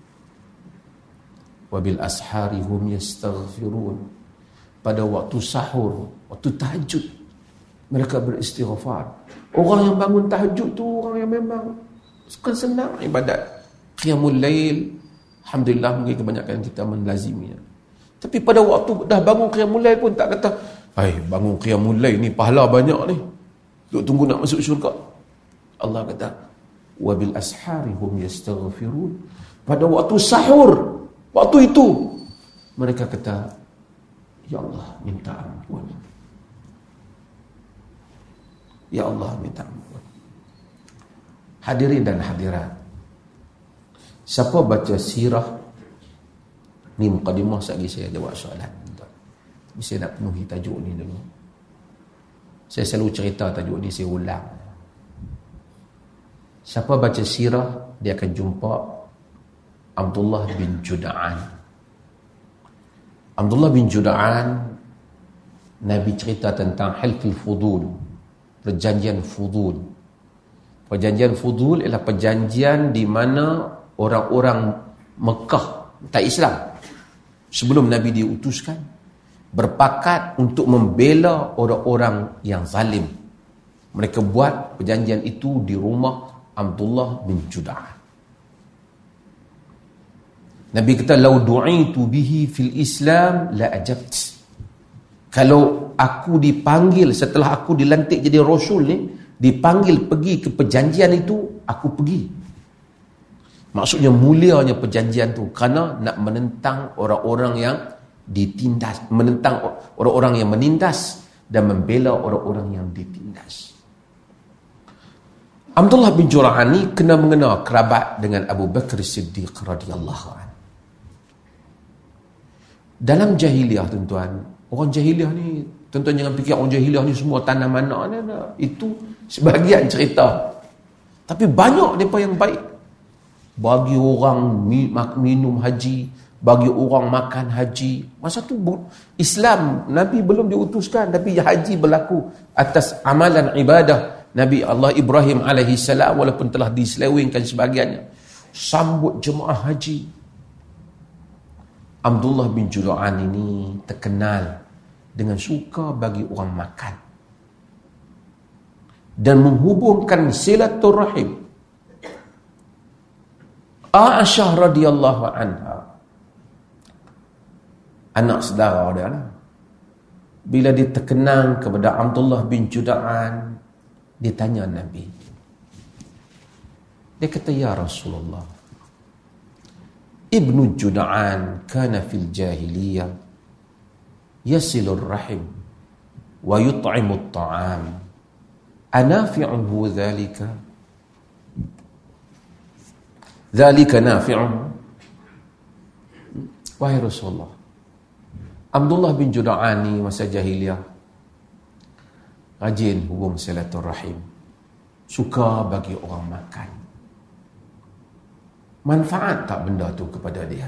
Wabil ashari hum yastaghfirun. Pada waktu sahur, waktu tahajud, mereka beristighfar. Orang yang bangun tahajud tu orang yang memang suka senang ibadat. Qiyamul lail, alhamdulillah mungkin kebanyakan kita melaziminya. Tapi pada waktu dah bangun qiyamul lail pun tak kata, "Hai, bangun qiyamul lail ni pahala banyak ni. Duk tunggu nak masuk syurga." Allah kata, "Wa bil ashari hum yastaghfirun." Pada waktu sahur, waktu itu mereka kata, "Ya Allah, minta ampun. Ya Allah, minta ampun." Hadirin dan hadirat, siapa baca sirah ni mukadimah sekali saya jawab soalan. Saya nak penuhi tajuk ni dulu. Saya selalu cerita tajuk ni, saya ulang. Siapa baca sirah, dia akan jumpa Abdullah bin Juda'an. Abdullah bin Juda'an, Nabi cerita tentang Hilful Fudul, perjanjian Fudul. Perjanjian Fudul ialah perjanjian di mana orang-orang Mekah, tak Islam, sebelum Nabi diutuskan, berpakat untuk membela orang-orang yang zalim. Mereka buat perjanjian itu di rumah Abdullah bin Juda'an. Nabi kata, "Lau du'itu bihi fil Islam la ajabt." Kalau aku dipanggil setelah aku dilantik jadi rasul ni, dipanggil pergi ke perjanjian itu, aku pergi. Maksudnya mulianya perjanjian tu kerana nak menentang orang-orang yang ditindas, menentang orang-orang yang menindas dan membela orang-orang yang ditindas. Abdullah bin Jura'an ni kena mengenal kerabat dengan Abu Bakar Siddiq radhiyallahu anhu. Dalam jahiliah, tuan-tuan, orang jahiliah ni, tuan-tuan jangan fikir orang jahiliah ni semua tanah mana ni, itu sebahagian cerita. Tapi banyak mereka yang baik. Bagi orang minum haji, bagi orang makan haji. Masa tu Islam, Nabi belum diutuskan, tapi haji berlaku atas amalan ibadah. Nabi Allah Ibrahim alaihi salam walaupun telah diselewengkan sebahagiannya, sambut jemaah haji. Abdullah bin Juda'an ini terkenal dengan suka bagi orang makan dan menghubungkan silaturahim. Aisyah radhiyallahu anha, anak saudara dia, bila dia terkenal kepada Abdullah bin Juda'an, dia tanya Nabi. Dia kata, "Ya Rasulullah, Ibnu Juda'an kana fil jahiliyah yasilur rahim wa yut'imut ta'am. Anafi'uhu dhalika? Dhalika nafi'uhu?" Wahai Rasulullah, Abdullah bin Juda'an ni masa jahiliyah rajin hubung silaturahim, suka bagi orang makan. Manfaat tak benda tu kepada dia?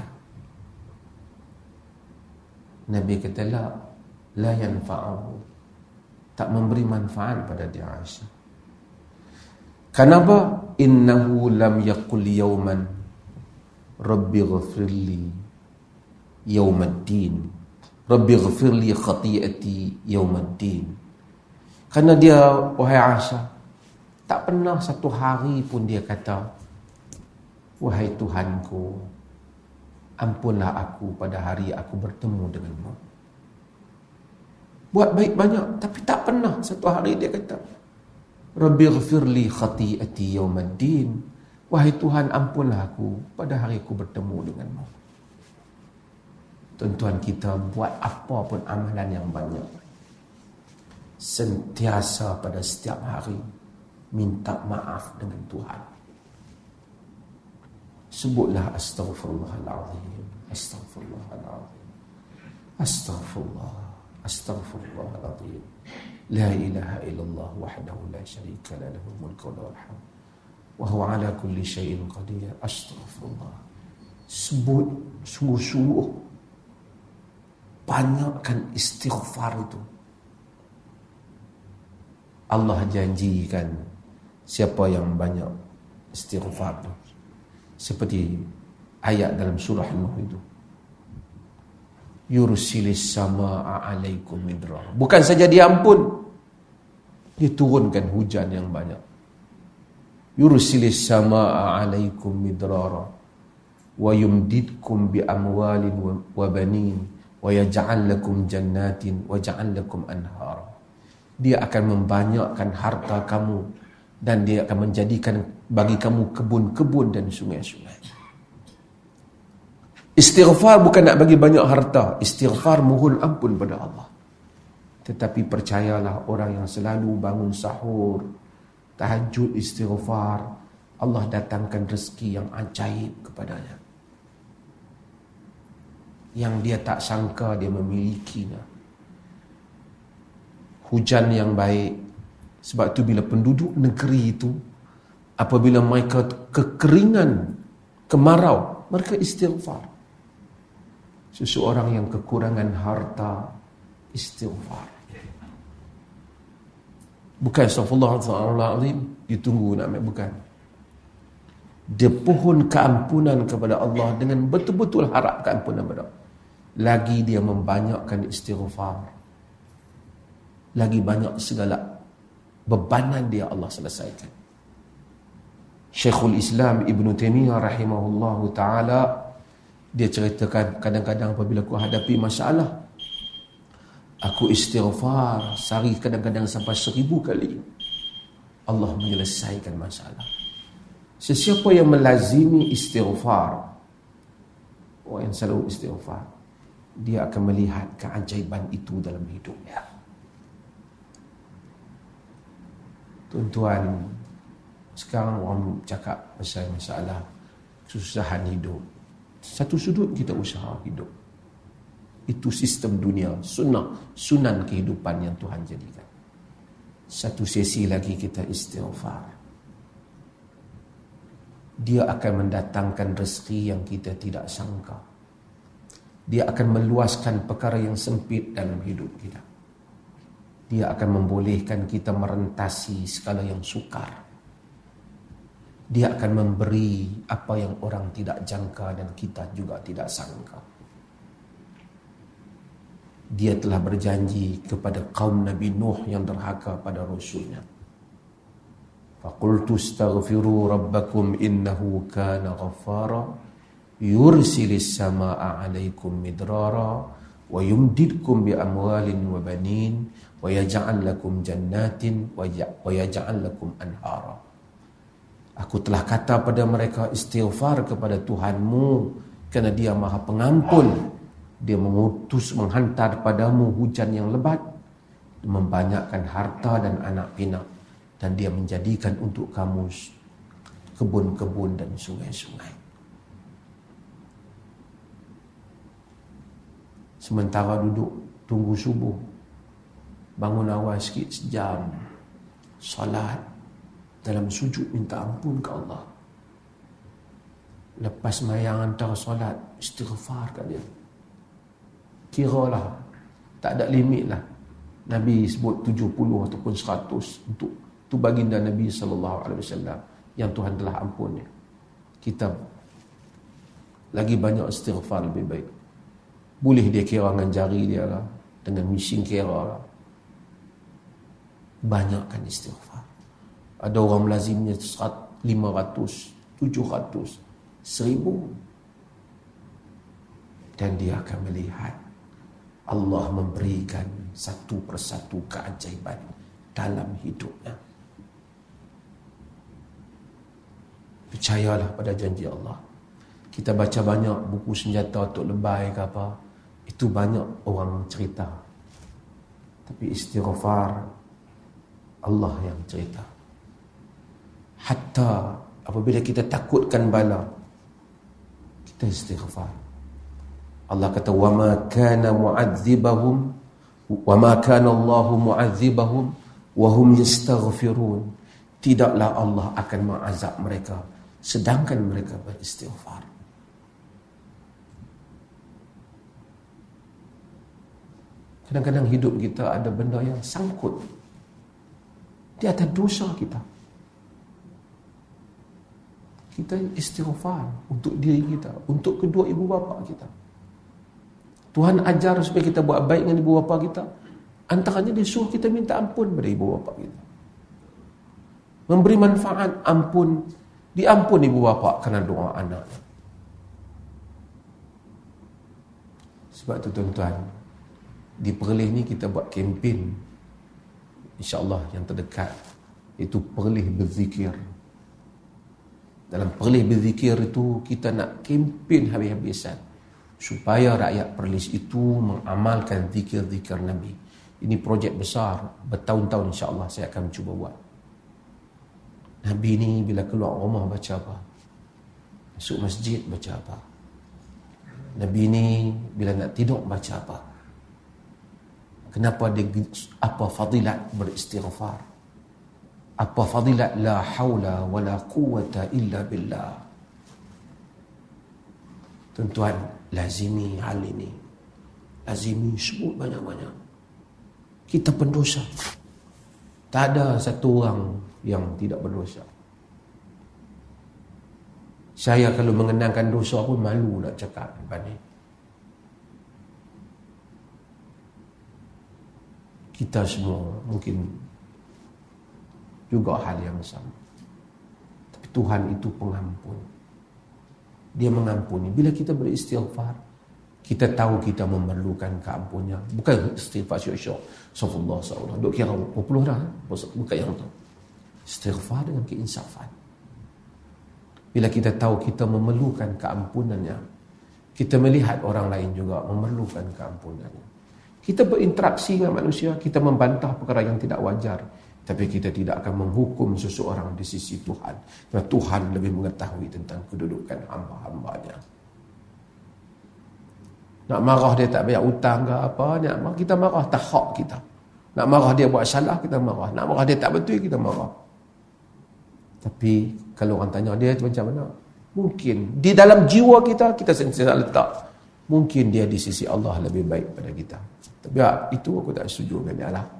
Nabi kata, la, la yanfa'ahu. Tak memberi manfaat pada dia, Aisyah. Kenapa? Innahu lam yaqul yawman Rabbi ghafirli yawmaddin. Rabbi ghafirli khati'ati yawmaddin. Kerana dia, wahai Aisyah, tak pernah satu hari pun dia kata, "Wahai Tuhanku, ampunlah aku pada hari aku bertemu denganmu." Buat baik banyak, tapi tak pernah satu hari dia kata, "Rabbi ghafirli khati'ati yawmaddin." Wahai Tuhan, ampunlah aku pada hari aku bertemu denganmu. Tuan-tuan, kita buat apa pun amalan yang banyak, sentiasa pada setiap hari minta maaf dengan Tuhan. Sebutlah astaghfirullahaladzim, astaghfirullahaladzim, astaghfirullah, astaghfirullahaladzim. La ilaha illallah wahdahu la syarika la lahul mulku wa lahul hamd wa huwa ala kulli syai'in qadir. Astaghfirullah. Sebut sungguh-sungguh, banyakkan istighfar itu. Allah janjikan siapa yang banyak istighfar itu, seperti ayat dalam surah Nuh itu, yursilis samaa alaikum midrar. Bukan saja dia ampun, dia turunkan hujan yang banyak. Yursilis samaa alaikum midrar wa yumdidkum bi amwalin wa banin wa yaj'al lakum jannatin wa yaj'al lakum anhara. Dia akan membanyakkan harta kamu dan dia akan menjadikan bagi kamu kebun-kebun dan sungai-sungai. Istighfar bukan nak bagi banyak harta. Istighfar mohon ampun pada Allah. Tetapi percayalah, orang yang selalu bangun sahur, tahajud, istighfar, Allah datangkan rezeki yang ajaib kepadanya, yang dia tak sangka dia memilikinya. Hujan yang baik. Sebab tu bila penduduk negeri itu, apabila mereka kekeringan, kemarau, mereka istighfar. Seseorang yang kekurangan harta, istighfar. Bukan astagfirullahaladzim, ditunggu nak ambil, bukan. Dia pohon keampunan kepada Allah dengan betul-betul harap keampunan kepada Allah. Lagi dia membanyakkan istighfar, lagi banyak segala bebanan dia Allah selesaikan. Syekhul Islam Ibn Taymiyah rahimahullahu ta'ala, dia ceritakan, kadang-kadang apabila aku hadapi masalah, aku istighfar sehari kadang-kadang sampai seribu kali, Allah menyelesaikan masalah. Sesiapa yang melazimi istighfar, orang yang selalu istighfar, dia akan melihat keajaiban itu dalam hidupnya. Tuan-tuan, sekarang orang cakap pasal masalah kesusahan hidup. Satu sudut kita usaha hidup. Itu sistem dunia, sunnah, sunan kehidupan yang Tuhan jadikan. Satu sesi lagi kita istighfar. Dia akan mendatangkan rezeki yang kita tidak sangka. Dia akan meluaskan perkara yang sempit dalam hidup kita. Dia akan membolehkan kita merentasi segala yang sukar. Dia akan memberi apa yang orang tidak jangka dan kita juga tidak sangka. Dia telah berjanji kepada kaum Nabi Nuh yang derhaka pada Rasulnya. Faqultu astaghfiru rabbakum innahu kana ghaffara yursilis samaa alaikum midrara wa yumdidkum bi amwalin wa banin wa yaj'al lakum jannatin wa yaj'al lakum anhara. Aku telah kata pada mereka, istighfar kepada Tuhanmu kerana Dia Maha Pengampun. Dia mengutus, menghantar padamu hujan yang lebat, membanyakkan harta dan anak pinak, dan Dia menjadikan untuk kamu kebun-kebun dan sungai-sungai. Sementara duduk tunggu subuh, bangun awal sikit sejam, salat, dalam sujud minta ampun ke Allah. Lepas mayang antara solat, istighfar kat dia. Kiralah, tak ada limit lah. Nabi sebut tujuh puluh ataupun seratus untuk tu baginda Nabi sallallahu alaihi wasallam yang Tuhan telah ampun dia. Kita lagi banyak istighfar lebih baik. Boleh dia kira dengan jari dia lah, dengan mesin kira lah. Banyakkan istighfar. Ada orang melazimnya lima ratus, tujuh ratus, seribu. Dan dia akan melihat Allah memberikan satu persatu keajaiban dalam hidupnya. Percayalah pada janji Allah. Kita baca banyak buku senjata untuk lebay ke apa, itu banyak orang cerita. Tapi istighfar, Allah yang cerita. Hatta apabila kita takutkan bala, kita istighfar. Allah kata, wa ma kana mu'adzibahum Wa ma kana Allahu mu'adzibahum wa hum yastaghfirun. Tidaklah Allah akan mengazab mereka sedangkan mereka beristighfar. Kadang-kadang hidup kita ada benda yang sangkut di atas dosa kita. Kita istighfar untuk diri kita, untuk kedua ibu bapa kita. Tuhan ajar supaya kita buat baik dengan ibu bapa kita. Antaranya dia suruh kita minta ampun pada ibu bapa kita. Memberi manfaat, ampun, diampun ibu bapa kerana doa anak. Sebab tu tuan-tuan, di Perlis ni kita buat kempen, insya-Allah yang terdekat, itu Perlis berzikir. Dalam Perlis berzikir itu kita nak kempen habis-habisan supaya rakyat Perlis itu mengamalkan zikir-zikir Nabi. Ini projek besar, bertahun-tahun insya-Allah saya akan cuba buat. Nabi ni bila keluar rumah baca apa? Masuk masjid baca apa? Nabi ni bila nak tidur baca apa? Kenapa dia, apa fadilat beristighfar? Apa fadilat la haula wala quwata illa billah? Tuan-tuan, lazimi hal ini. Lazimi sebut banyak-banyak. Kita pendosa. Tak ada satu orang yang tidak berdosa. Saya kalau mengenangkan dosa pun malu nak cakap depan ni. Kita semua mungkin juga hal yang sama. Tapi Tuhan itu pengampun. Dia mengampuni. Bila kita beristighfar, kita tahu kita memerlukan keampunannya. Bukan istighfar syok-syok. Astagfirullah, astagfirullah. Duk kira berapa puluh dah. Bukan yang tu. Istighfar dengan keinsafan. Bila kita tahu kita memerlukan keampunannya, kita melihat orang lain juga memerlukan keampunannya. Kita berinteraksi dengan manusia, kita membantah perkara yang tidak wajar, tapi kita tidak akan menghukum seseorang di sisi Tuhan. Kerana Tuhan lebih mengetahui tentang kedudukan hamba-hambanya. Nak marah dia tak bayar hutang ke apa, nak marah, kita marah, tak hak kita. Nak marah dia buat salah, kita marah. Nak marah dia tak betul, kita marah. Tapi kalau orang tanya dia macam mana, mungkin di dalam jiwa kita, kita sentiasa letak, mungkin dia di sisi Allah lebih baik pada kita. Tapi ya, itu aku tak setuju dengan dia lah.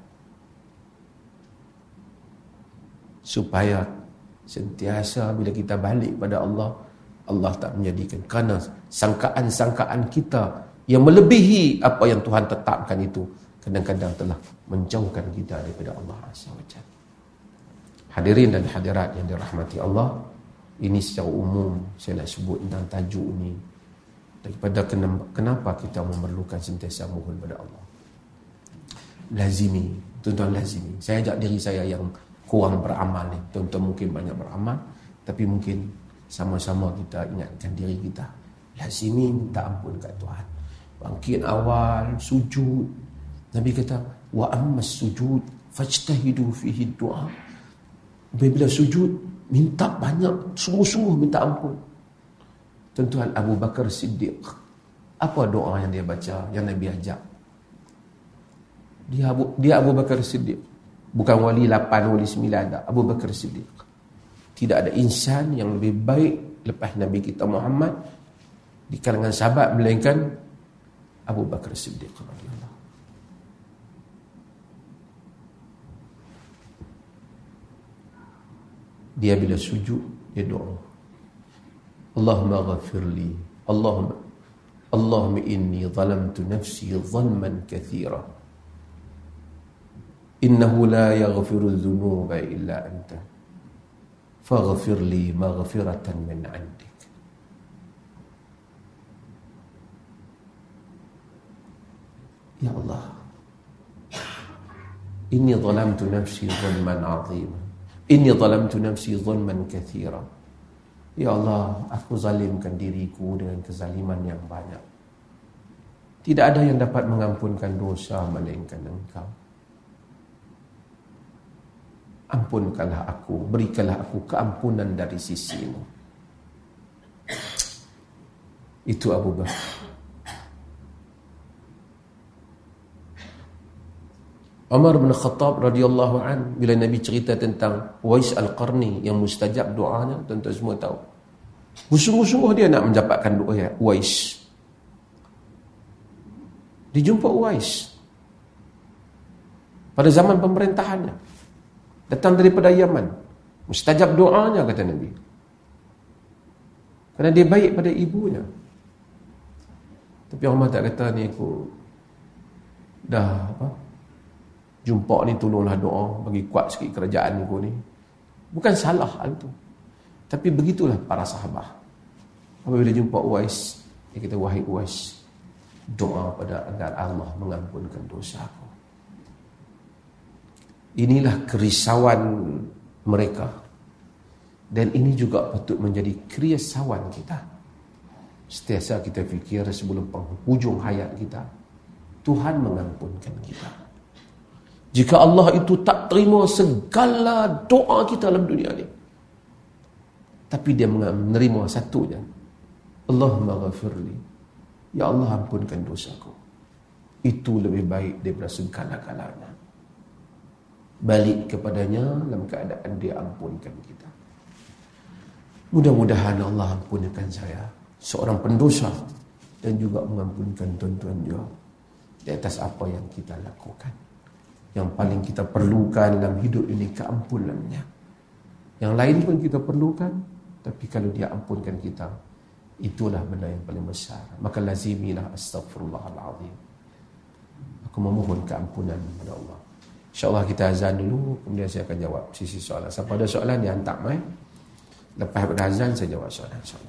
Supaya sentiasa bila kita balik pada Allah, Allah tak menjadikan, kerana sangkaan-sangkaan kita yang melebihi apa yang Tuhan tetapkan itu kadang-kadang telah menjauhkan kita daripada Allah Azza wa Jalla. Hadirin dan hadirat yang dirahmati Allah, ini secara umum saya nak sebut tentang tajuk ini daripada kenapa kita memerlukan sentiasa mohon pada Allah. Lazimi, tuan-tuan, lazimi. Saya ajak diri saya yang kurang beramal ni, tuan-tuan mungkin banyak beramal, tapi mungkin sama-sama kita ingatkan diri kita, lazimi minta ampun kat Tuhan. Bangkit awal sujud, Nabi kata wa ammas sujud fajtahidu fihi du'a. Bila sujud minta banyak, sungguh-sungguh minta ampun. Tuan-tuan, Abu Bakar Siddiq, apa doa yang dia baca, yang Nabi ajak? Dia Abu, dia Abu Bakar Siddiq, bukan wali lapan, wali sembilan, tak. Abu Bakar Siddiq. Tidak ada insan yang lebih baik lepas Nabi kita Muhammad di kalangan sahabat melainkan Abu Bakar Siddiq radhiyallahu. Dia bila sujud, dia doa, Allahumma ghafirli, Allahumma Allahumma inni zalamtu nafsi zalman kathira, innahu la yaghfiru dhunuba illa anta, faghfirli maghfiratan min 'indik. Ya Allah, inni zalamtu nafsi zalman 'azima, inni zalamtu nafsi zulman kathira. Ya Allah, aku zalimkan diriku dengan kezaliman yang banyak. Tidak ada yang dapat mengampunkan dosa melainkan Engkau. Ampunkanlah aku, berikanlah aku keampunan dari sisimu. Itu Abu Bakar. Umar bin Khattab radhiyallahu an, bila Nabi cerita tentang Uwais Al-Qarni yang mustajab doanya, tuan-tuan semua tahu. Sungguh-sungguh dia nak mendapatkan doa Uwais. Dijumpa Uwais pada zaman pemerintahannya, datang daripada Yaman, mustajab doanya kata Nabi, kerana dia baik pada ibunya. Tapi Umar tak kata ni aku dah apa, jumpa ni tolonglah doa bagi kuat sikit kerajaan aku ni. Bukan salah hal tu, tapi begitulah para sahabat. Apabila jumpa Uwais, dia kata, wahai Uwais, doa pada agar Allah mengampunkan dosaku. Inilah kerisauan mereka, dan ini juga patut menjadi kerisauan kita. Setiasa kita fikir sebelum penghujung hayat kita, Tuhan mengampunkan kita. Jika Allah itu tak terima segala doa kita dalam dunia ni, tapi dia menerima satu je, Allahumma ghafirli, ya Allah ampunkan dosaku. Itu lebih baik daripada segala-galanya. Balik kepadanya dalam keadaan dia ampunkan kita. Mudah-mudahan Allah ampunkan saya, seorang pendosa, dan juga mengampunkan tuan-tuan juga di atas apa yang kita lakukan. Yang paling kita perlukan dalam hidup ini keampunannya. Yang lain pun kita perlukan, tapi kalau dia ampunkan kita, itulah benda yang paling besar. Maka lazimilah astaghfirullahaladzim. Aku memohon keampunan kepada Allah. InsyaAllah kita azan dulu, kemudian saya akan jawab sisi soalan. Siapa ada soalan dia hantar mai. Lepas pada azan saya jawab soalan, insyaAllah.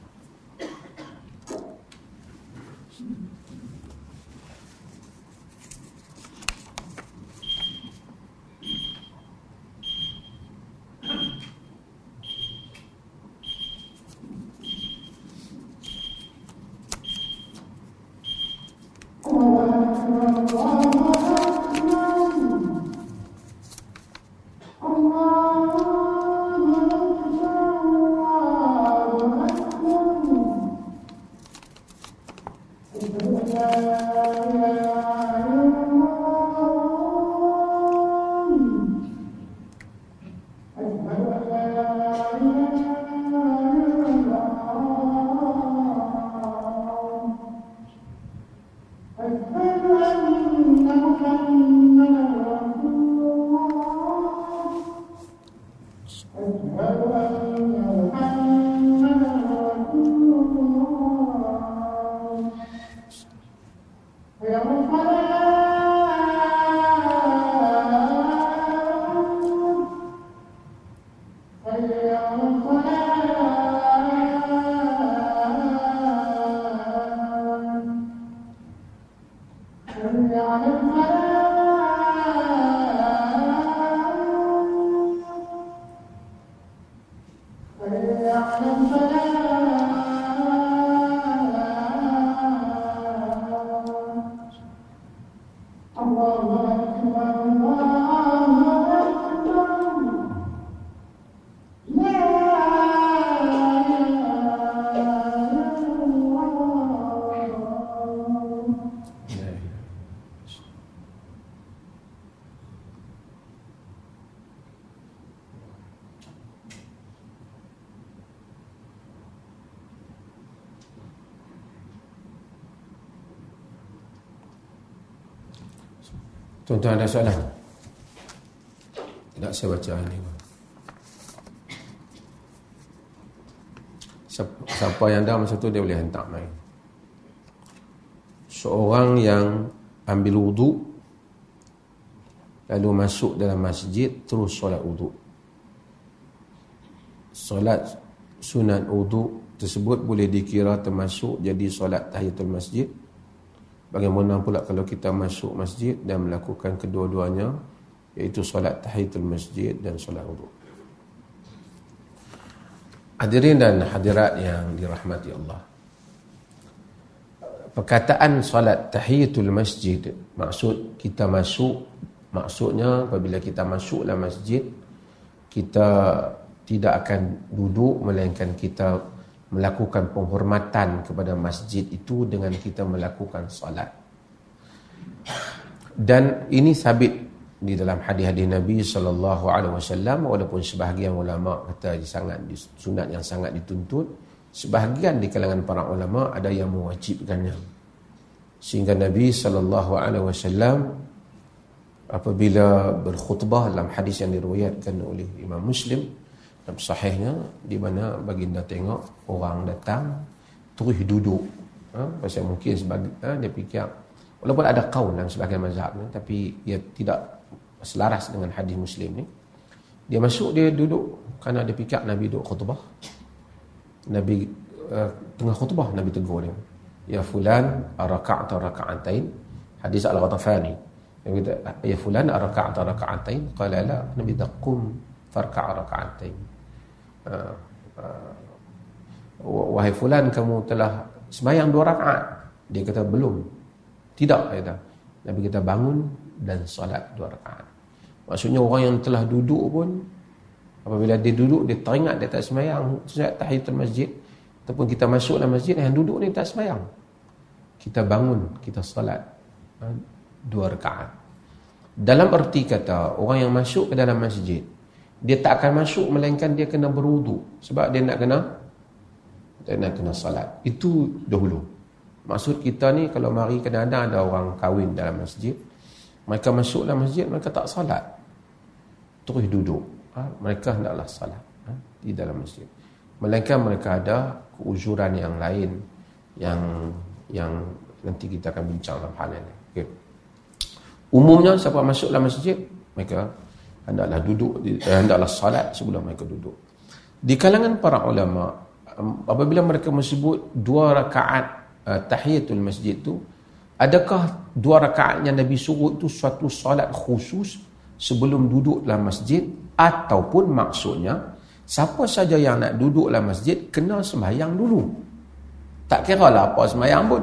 Tuan-tuan ada soalan? Tidak, saya baca ini. Siapa yang ada masa tu dia boleh hantar main. Seorang yang ambil wuduk lalu masuk dalam masjid terus solat wuduk. Solat sunat wuduk tersebut boleh dikira termasuk jadi solat tahiyatul masjid. Bagaimana pula kalau kita masuk masjid dan melakukan kedua-duanya, iaitu solat tahiyatul masjid dan solat wuduk. Hadirin dan hadirat yang dirahmati Allah, perkataan solat tahiyatul masjid, maksud kita masuk, maksudnya apabila kita masuk dalam masjid, kita tidak akan duduk, melainkan kita melakukan penghormatan kepada masjid itu dengan kita melakukan solat. Dan ini sabit di dalam hadis-hadis Nabi sallallahu alaihi wasallam, walaupun sebahagian ulama kata sangat sunat yang sangat dituntut, sebahagian di kalangan para ulama ada yang mewajibkannya. Sehingga Nabi sallallahu alaihi wasallam apabila berkhutbah dalam hadis yang diriwayatkan oleh Imam Muslim dalam sahihnya, di mana baginda tengok orang datang terus duduk, ha? Pasal mungkin sebagai, ha? dia fikir, walaupun ada qaul dalam sebahagian mazhab ni, tapi dia tidak selaras dengan hadis Muslim ni. Dia masuk, dia duduk kerana dia fikir Nabi duduk khutbah. Nabi uh, tengah khutbah, Nabi tegur dia, ya fulan araka'ta raka'atain, hadis Al-Ghatafani. Nabi kata, ya fulan araka'ta raka'atain, qala la, Nabi kata qum farka' raka'atain. uh, uh, wahai fulan, kamu telah sembahyang dua rakaat. Dia kata belum. Tidak, kata Nabi kata bangun dan solat dua rakaat. Maksudnya orang yang telah duduk pun, apabila dia duduk, dia teringat dia tak sembahyang solat tahiyatul masjid, ataupun kita masuk dalam masjid, yang duduk ni tak sembahyang, kita bangun, kita solat dua rakaat. Dalam erti kata, orang yang masuk ke dalam masjid, dia tak akan masuk melainkan dia kena berwuduk, sebab dia nak kena dia nak kena solat. Itu dahulu. Maksud kita ni, kalau mari kadang-kadang ada orang kahwin dalam masjid, mereka masuk dalam masjid, mereka tak solat, terus duduk, ha? Mereka hendaklah solat, ha? Di dalam masjid, melainkan mereka ada keuzuran yang lain yang yang nanti kita akan bincang dalam hal ini. Okay. Umumnya siapa masuk dalam masjid, mereka hendaklah duduk, eh, hendaklah solat sebelum mereka duduk. Di kalangan para ulama, apabila mereka menyebut dua rakaat uh, tahiyatul masjid tu, adakah dua rakaatnya Nabi suruh itu suatu solat khusus sebelum duduk dalam masjid, ataupun maksudnya siapa saja yang nak duduk dalam masjid kena sembahyang dulu, tak kira lah apa sembahyang pun.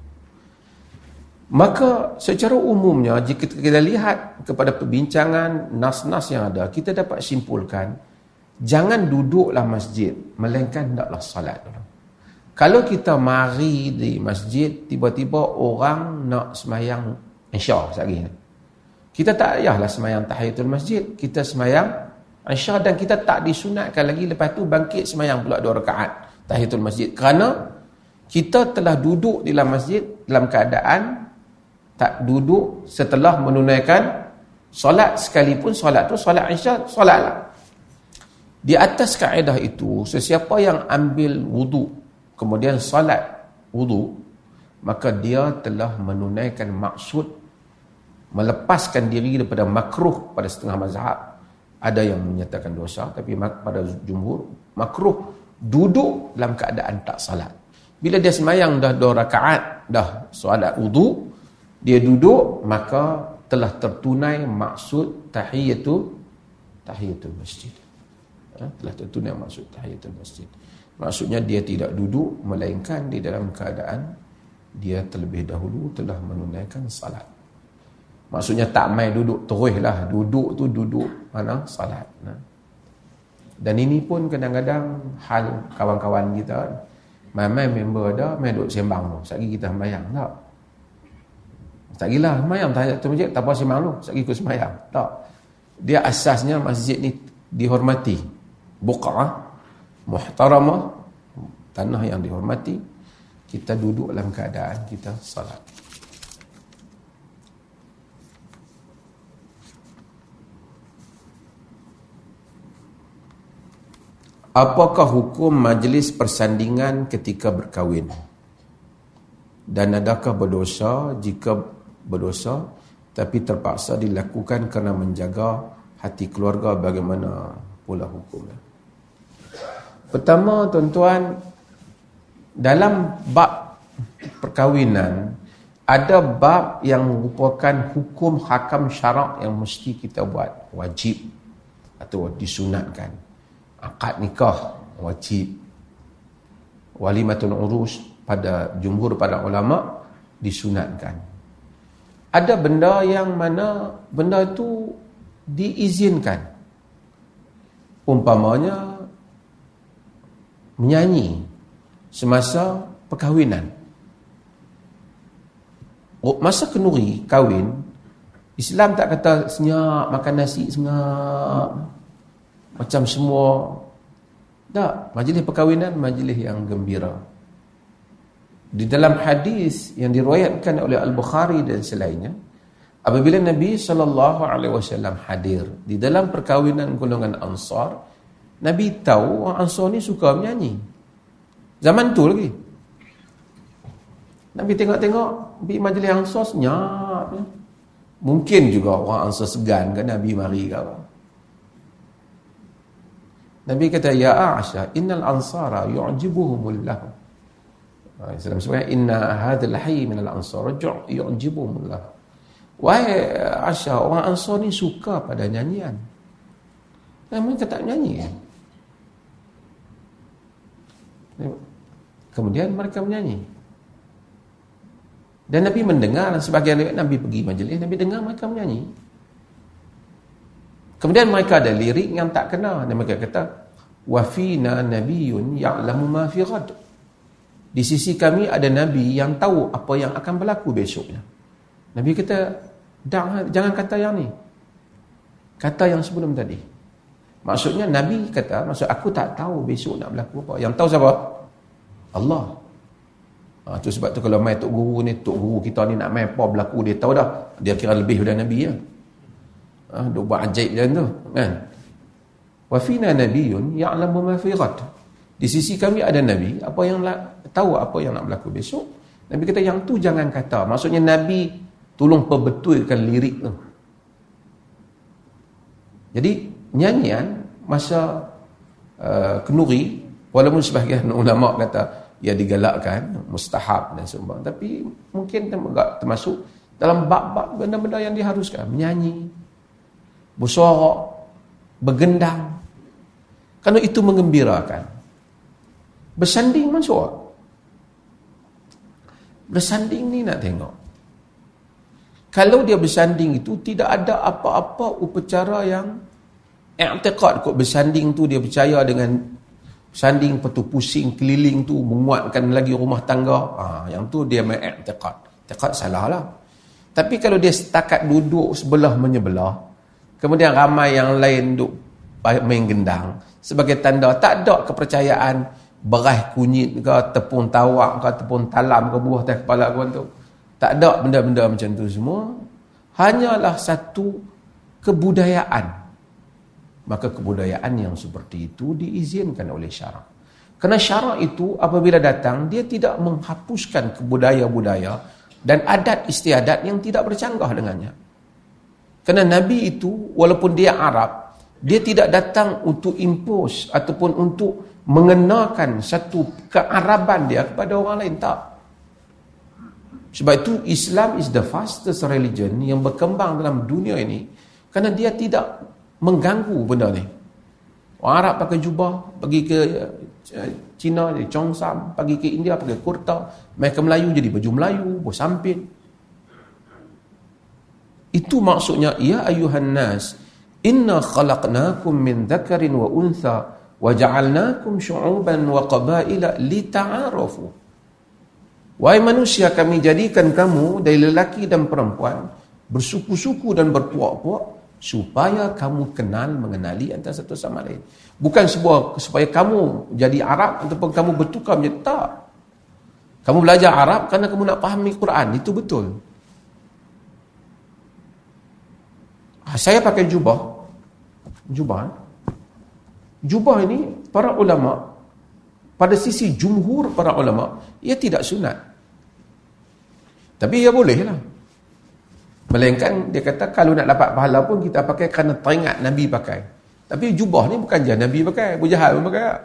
Maka secara umumnya, jika kita lihat kepada perbincangan nas-nas yang ada, kita dapat simpulkan jangan duduk dalam masjid melainkan hendaklah salat dulu. Kalau kita mari di masjid, tiba-tiba orang nak sembahyang Isya sekali, kita tak payahlah sembahyang tahiyatul masjid, kita sembahyang Isya, dan kita tak disunatkan lagi lepas tu bangkit sembahyang pula dua rakaat tahiyatul masjid, kerana kita telah duduk di dalam masjid dalam keadaan tak duduk setelah menunaikan solat, sekalipun solat tu solat Isya, solatlah. Di atas kaedah itu, sesiapa yang ambil wudu kemudian salat wudu, maka dia telah menunaikan maksud melepaskan diri daripada makruh pada setengah mazhab. Ada yang menyatakan dosa, tapi pada jumhur makruh duduk dalam keadaan tak salat. Bila dia sembahyang dah dua rakaat, dah solat wudu, dia duduk, maka telah tertunai maksud tahiyatul tahiyatul masjid. Ha, telah tertunai maksud tahiyatul masjid. Maksudnya dia tidak duduk, melainkan di dalam keadaan dia terlebih dahulu telah menunaikan salat. Maksudnya tak main duduk teruslah, duduk tu duduk mana salat. Nah. Dan ini pun kadang-kadang hal kawan-kawan kita, main-main member ada, main duduk sembang tu, sekali kita sembahyang tak. Tak gila sembahyang tahiyatul masjid, tak apa sembang tu, sekali ikut sembahyang. Tak. Dia asasnya masjid ni dihormati. Buqa'ah muhtaramah, tanah yang dihormati, kita duduk dalam keadaan kita salat. Apakah hukum majlis persandingan ketika berkahwin? Dan adakah berdosa jika berdosa tapi terpaksa dilakukan kerana menjaga hati keluarga? Bagaimana pula hukumnya? Pertama, tuan-tuan, dalam bab perkahwinan ada bab yang merupakan hukum hakam syarak yang mesti kita buat, wajib atau disunatkan. Akad nikah wajib, walimatul urus pada jumhur pada ulama disunatkan. Ada benda yang mana benda itu diizinkan, umpamanya menyanyi semasa perkahwinan. Masa kenduri kahwin, Islam tak kata senyap, makan nasi senyap, macam semua. Tak, majlis perkahwinan majlis yang gembira. Di dalam hadis yang diriwayatkan oleh Al-Bukhari dan selainnya, apabila Nabi sallallahu alaihi wasallam hadir di dalam perkahwinan golongan Ansar, Nabi tahu orang Ansar ni suka menyanyi. Zaman tu lagi. Nabi tengok-tengok pergi majlis Ansar senyap. Mungkin juga orang Ansar segan kan Nabi mari ke apa. Nabi kata, ya Aisyah, innal ansara yu'jibuhumul lahu. Islam sebenarnya inna hadzal hayy min al ansar yu'jibuhumul lahu. Wahai Aisyah, orang Ansar ni suka pada nyanyian. Mereka tak nyanyi kan? Kemudian mereka menyanyi. Dan Nabi mendengar, sebagian Nabi pergi majlis, Nabi dengar mereka menyanyi. Kemudian mereka ada lirik yang tak kena, dan mereka kata, wa fina nabiyyun ya'lamu ma fi ghad. Di sisi kami ada nabi yang tahu apa yang akan berlaku besoknya. Nabi kata, jangan kata yang ni, kata yang sebelum tadi. Maksudnya Nabi kata, maksud aku tak tahu besok nak berlaku apa. Yang tahu siapa? Allah. Ha, tu sebab tu kalau mai tok guru ni, tok guru kita ni nak mai apa berlaku, dia tahu dah. Dia kira lebih daripada Nabi ya. Ha, dia buat ajaib macam tu kan. Wa fina nabiyyun ya'lamu ma fi ghad. Di sisi kami ada nabi apa yang tahu apa yang nak berlaku besok. Nabi kata yang tu jangan kata. Maksudnya Nabi tolong perbetulkan lirik tu. Jadi nyanyian masa uh, kenuri, walaupun sebahagian ulama kata ia digalakkan, mustahab dan seumpama, tapi mungkin termasuk dalam bab-bab benda-benda yang diharuskan. Menyanyi, bersorak, bergendang, kerana itu mengembirakan. Bersanding masuk. Bersanding ni nak tengok, kalau dia bersanding itu tidak ada apa-apa upacara yang i'tiqad kot. Bersanding tu dia percaya dengan sanding, lepas tu pusing keliling tu menguatkan lagi rumah tangga. Ha, yang tu dia main i'tiqad. I'tiqad salah lah. Tapi kalau dia setakat duduk sebelah menyebelah, kemudian ramai yang lain duduk main gendang, sebagai tanda tak ada kepercayaan beras kunyit ke, tepung tawak ke, tepung talam ke, buah atas kepala kawan tu. Tak ada benda-benda macam tu semua. Hanyalah satu kebudayaan. Maka kebudayaan yang seperti itu diizinkan oleh syarak. Kerana syarak itu apabila datang, dia tidak menghapuskan kebudaya-budaya dan adat istiadat yang tidak bercanggah dengannya. Kerana Nabi itu, walaupun dia Arab, dia tidak datang untuk impose ataupun untuk mengenakan satu kearaban dia kepada orang lain. Tak. Sebab itu Islam is the fastest religion yang berkembang dalam dunia ini, kerana dia tidak mengganggu benda ni. Orang Arab pakai jubah, pergi ke Cina jadi Chongsam, pergi ke India pakai kurta, mereka Melayu jadi baju Melayu, baju sampit. Itu maksudnya, ya ayuhan nas, inna khalaqnakum min dzakarin wa untha wa ja'alnakum syu'uban wa qabaila lita'arafu. Wahai manusia, kami jadikan kamu dari lelaki dan perempuan, bersuku-suku dan berpuak-puak, supaya kamu kenal mengenali antara satu sama lain. Bukan sebuah supaya kamu jadi Arab ataupun kamu bertukar menjadi tak. Kamu belajar Arab kerana kamu nak fahami Quran, itu betul. Saya pakai jubah. Jubah. Jubah ini para ulama, pada sisi jumhur para ulama, ia tidak sunat. Tapi ia boleh lah. Melainkan dia kata kalau nak dapat pahala pun kita pakai kerana teringat Nabi pakai. Tapi jubah ni bukan je Nabi pakai, Abu Jahal pun pakai.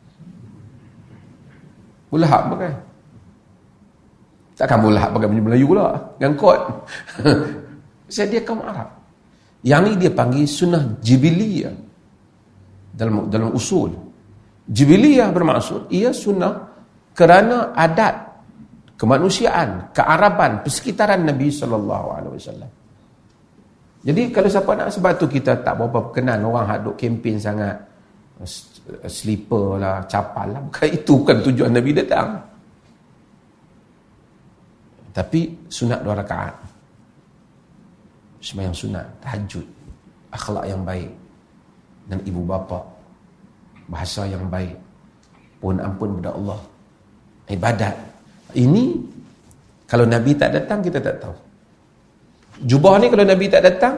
Abu Lahab pakai. Takkan Abu Lahab pakai baju Melayu pula, dengan kot. Saya dia kaum Arab. Yang ni dia panggil sunnah jibiliyah dalam dalam usul. Jibiliyah bermaksud ia sunnah kerana adat kemanusiaan, kearaban, persekitaran Nabi sallallahu alaihi wasallam. Jadi kalau siapa nak, sebab tu kita tak berapa berkenan orang hak duk kempen sangat slipper lah, capal lah. Bukan itu, bukan tujuan Nabi datang. Tapi sunat dua rakaat. sembahyang sunat, tahajud, akhlak yang baik dan ibu bapa, bahasa yang baik, mohon ampun kepada Allah, ibadat. Ini kalau Nabi tak datang kita tak tahu. Jubah ni kalau Nabi tak datang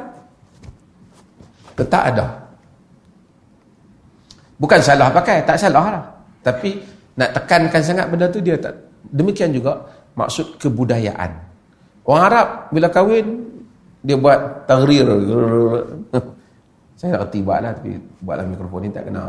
tetap ada. Bukan salah pakai, tak salah lah, tapi nak tekankan sangat benda tu dia tak. Demikian juga maksud kebudayaan. Orang Arab bila kahwin dia buat tagrir. Saya nak kerti buat lah, tapi buat dalam mikrofon ni tak kena.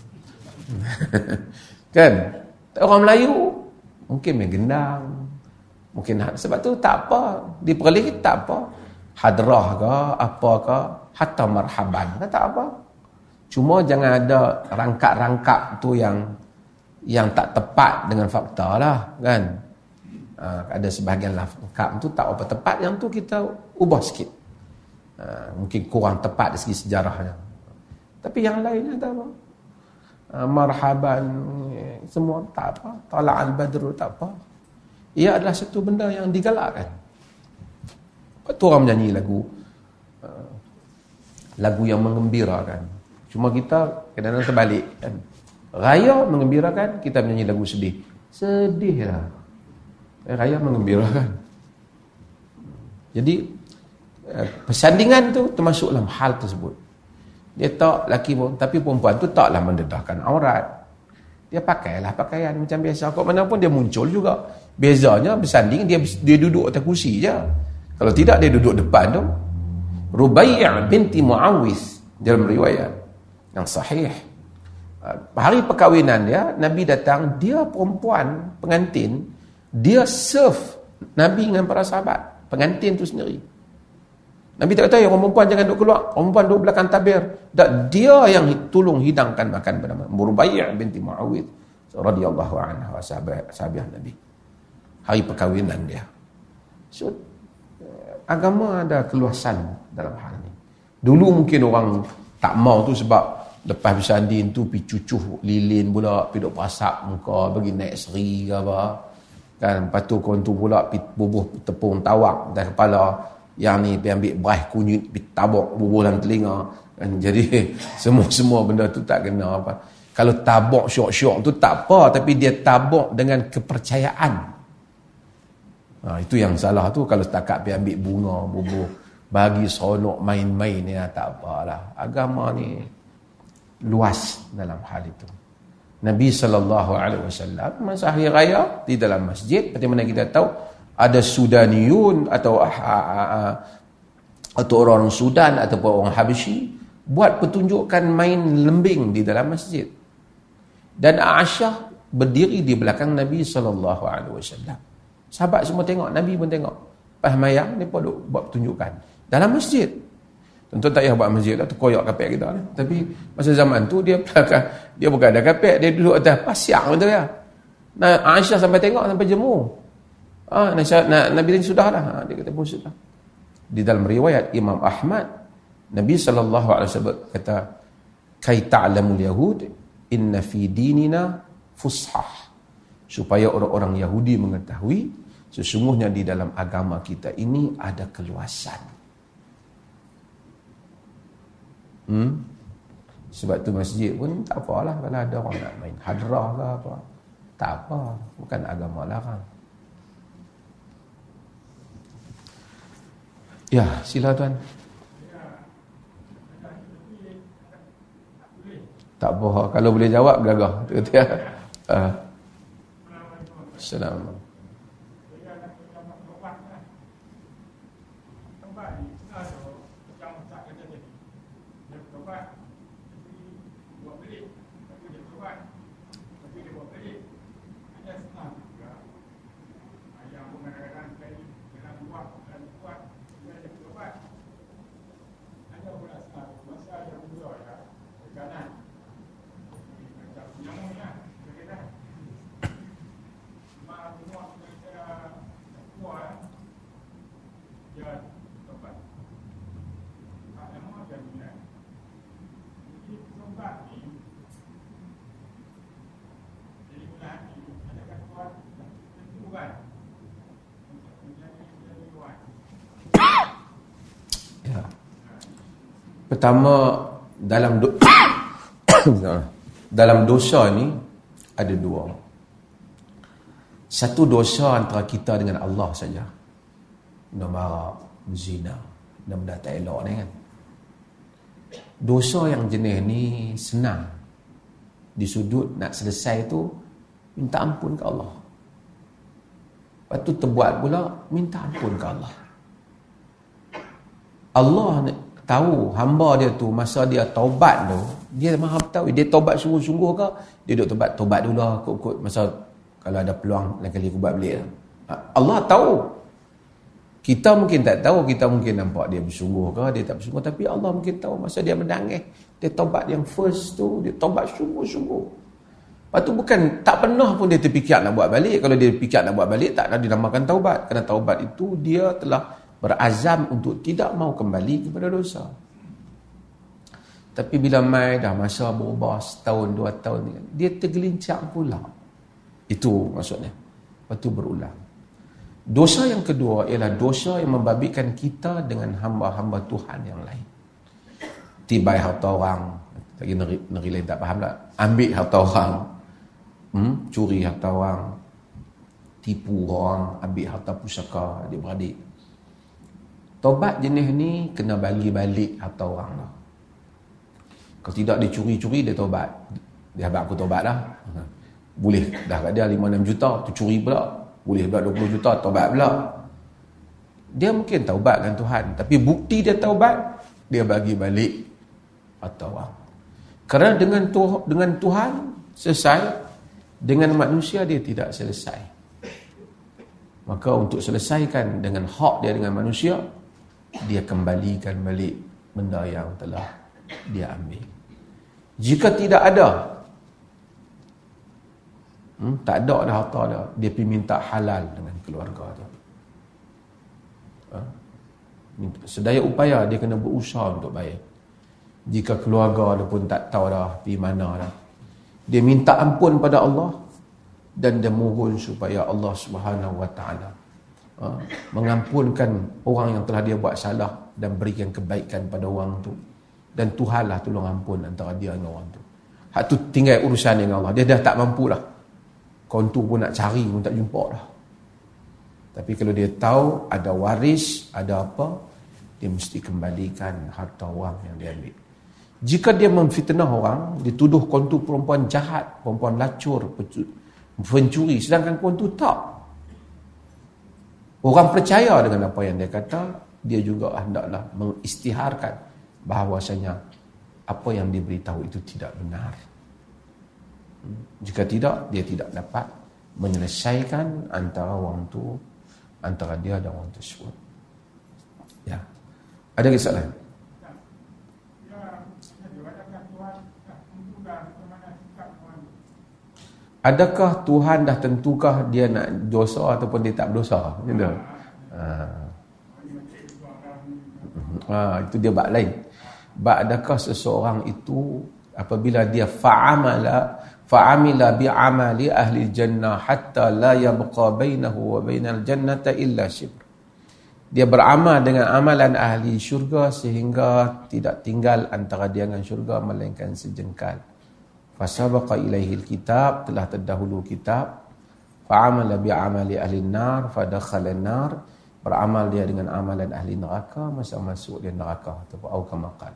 Kan? Orang Melayu mungkin main gendang, mungkin sebab tu tak apa, di Perlis tak apa, hadrah ke apa ke, hatta marhaban ke tak apa. Cuma jangan ada rangkap-rangkap tu yang yang tak tepat dengan fakta lah, kan. Uh, ada sebahagian rangkap tu tak apa tepat, yang tu kita ubah sikit. Uh, mungkin kurang tepat dari segi sejarahnya. Tapi yang lainnya tak apa. Uh, marhaban semua tak apa, tala'al badru tak apa. Ia adalah satu benda yang digalakkan. Lepas tu orang menyanyi lagu uh, lagu yang menggembirakan. Cuma kita kadang-kadang terbalik, kan. Raya mengembirakan, kita menyanyi lagu sedih. Sedih lah. Raya mengembirakan. Jadi uh, persandingan tu termasuk dalam hal tersebut. Dia tak lelaki pun, tapi perempuan tu taklah mendedahkan aurat. Dia pakailah pakaian macam biasa. Kok mana pun dia muncul juga. Bezanya bersanding dia dia duduk atas kursi je. Kalau tidak dia duduk depan tu. Rubai' binti Muawis dalam riwayat yang sahih. Hari perkahwinan dia, Nabi datang, dia perempuan pengantin, dia serve Nabi dengan para sahabat, pengantin tu sendiri. Nabi tak kata, ya orang perempuan jangan duduk keluar, orang perempuan duduk belakang tabir. Tak, dia yang tolong hidangkan makan pada Rubai' binti Muawid radhiyallahu anha, sahabat sahabat Nabi. Hari perkahwinan dia. So, agama ada keluasan dalam hal ini. Dulu mungkin orang tak mau tu sebab lepas bersanding tu pi cucuh lilin pula, pi duk pasap muka, bagi naik seri ke apa. Kan, lepas tu korang tu pula pi bubuh tepung tawak dari kepala. Yang ni pi ambil beras kunyit, pi tabok bubuh dalam telinga. Kan, jadi semua-semua benda tu tak kena apa. Kalau tabok syok-syok tu tak apa, tapi dia tabok dengan kepercayaan. Ha, itu yang salah tu. Kalau setakat pi ambil bunga, bubuh, bagi seronok main-main ya, tak apalah. Agama ni luas dalam hal itu. Nabi sallallahu alaihi wasallam masa hari raya di dalam masjid, seperti mana kita tahu ada Sudaniyun atau atau orang Sudan ataupun orang Habsyi buat pertunjukan main lembing di dalam masjid. Dan Aisyah berdiri di belakang Nabi sallallahu alaihi wasallam. Sahabat semua tengok, Nabi pun tengok. Pas mayang depa duk buat pertunjukan dalam masjid. Tentu tak payah buat masjid lah, terkoyak kapek kita ni. Tapi masa zaman tu dia belakang, dia bukan ada kapek, dia duduk atas pasiang betul ya. Nah, Aisyah sampai tengok sampai jemu. Ah, nah, Nabi ni sudah lah. Ha, dia kata pun sudah. Di dalam riwayat Imam Ahmad, Nabi sallallahu alaihi wasallam kata, "Kai ta'lamul yahud inna fi dinina fushah." Supaya orang-orang Yahudi mengetahui sesungguhnya di dalam agama kita ini ada keluasan. Hmm? Sebab tu masjid pun tak apalah kalau ada orang nak main hadrah ke apa. Tak apa, bukan agama larang. Ya, sila tuan. Tak apa, kalau boleh jawab gagah. Uh. Assalamualaikum. Pertama, dalam do- dalam dosa ni ada dua. Satu dosa antara kita dengan Allah saja. Nombor zina dan benda tak elok ni kan. Dosa yang jenis ni senang. Di sudut nak selesai tu minta ampun ke Allah. Lepas tu terbuat pula minta ampun ke Allah. Allah tahu hamba dia tu masa dia taubat tu, dia maha tahu dia taubat sungguh-sungguh ke, dia duk taubat taubat dulu lah kot-kot masa kalau ada peluang lain kali aku buat balik lah. Allah tahu. Kita mungkin tak tahu, kita mungkin nampak dia bersungguh ke, dia tak bersungguh, tapi Allah mungkin tahu masa dia menangis, dia taubat yang first tu, dia taubat sungguh-sungguh. Lepas tu bukan, tak pernah pun dia terfikir nak buat balik. Kalau dia fikir nak buat balik, tak ada dinamakan taubat. Kerana taubat itu dia telah berazam untuk tidak mau kembali kepada dosa. Tapi bila mai dah masa berubah setahun, dua tahun, dia tergelincir pula. Itu maksudnya. Lepas tu berulang. Dosa yang kedua ialah dosa yang membabitkan kita dengan hamba-hamba Tuhan yang lain. Tibai harta orang. Lagi negeri, negeri lain tak faham tak? Ambil harta orang. Hmm? Curi harta orang. Tipu orang. Ambil harta pusaka adik-beradik. Taubat jenis ni kena bagi balik harta orang lah. Kalau tidak dia curi-curi, dia taubat. Dia habis aku taubat dah. Boleh dah kat dia lima enam juta, tu curi pula. Boleh pula dua puluh juta, taubat pula. Dia mungkin taubatkan Tuhan, tapi bukti dia taubat, dia bagi balik harta orang. Kerana dengan tu, dengan Tuhan selesai, dengan manusia dia tidak selesai. Maka untuk selesaikan dengan hak dia dengan manusia, dia kembalikan balik benda yang telah dia ambil. Jika tidak ada, hmm, tak ada dah harta dah, dia pergi minta halal dengan keluarga dia. Ha? Sedaya upaya dia kena berusaha untuk bayar. Jika keluarga dia pun tak tahu dah pergi mana dah, dia minta ampun pada Allah dan dia mohon supaya Allah Subhanahu Wa Taala ha, mengampunkan orang yang telah dia buat salah dan berikan kebaikan pada orang tu. Dan Tuhanlah tolong ampun antara dia dengan orang tu. Hak tu tinggal urusan dengan Allah. Dia dah tak mampu dah. Kontu pun nak cari pun tak jumpa dah. Tapi kalau dia tahu ada waris, ada apa, dia mesti kembalikan harta orang yang dia ambil. Jika dia memfitnah orang, dituduh kontu perempuan jahat, perempuan lacur, pencuri, sedangkan kontu tak. Orang percaya dengan apa yang dia kata, dia juga hendaklah mengistiharkan bahawasanya apa yang diberitahu itu tidak benar. Jika tidak, dia tidak dapat menyelesaikan antara orang tu, antara dia dan orang tersebut. Ya. Ada kisah lain? Adakah Tuhan dah tentukah dia nak dosa ataupun dia tak berdosa? Gitu. Ha. Ha, itu dia bab lain. Bab adakah seseorang itu apabila dia fa'amala fa'amila bi'amali ahli jannah hatta la yabqa bainahu wa bainal jannata illa shibr. Dia beramal dengan amalan ahli syurga sehingga tidak tinggal antara dia dengan syurga melainkan sejengkal. Fasabaqa ilaihi alkitab, telah terdahulu kitab. Fa'amala bi'amali ahli nar fadakhala an-nar, beramal dia dengan amalan ahli neraka, masa masuk dia neraka ataupun aukamakal.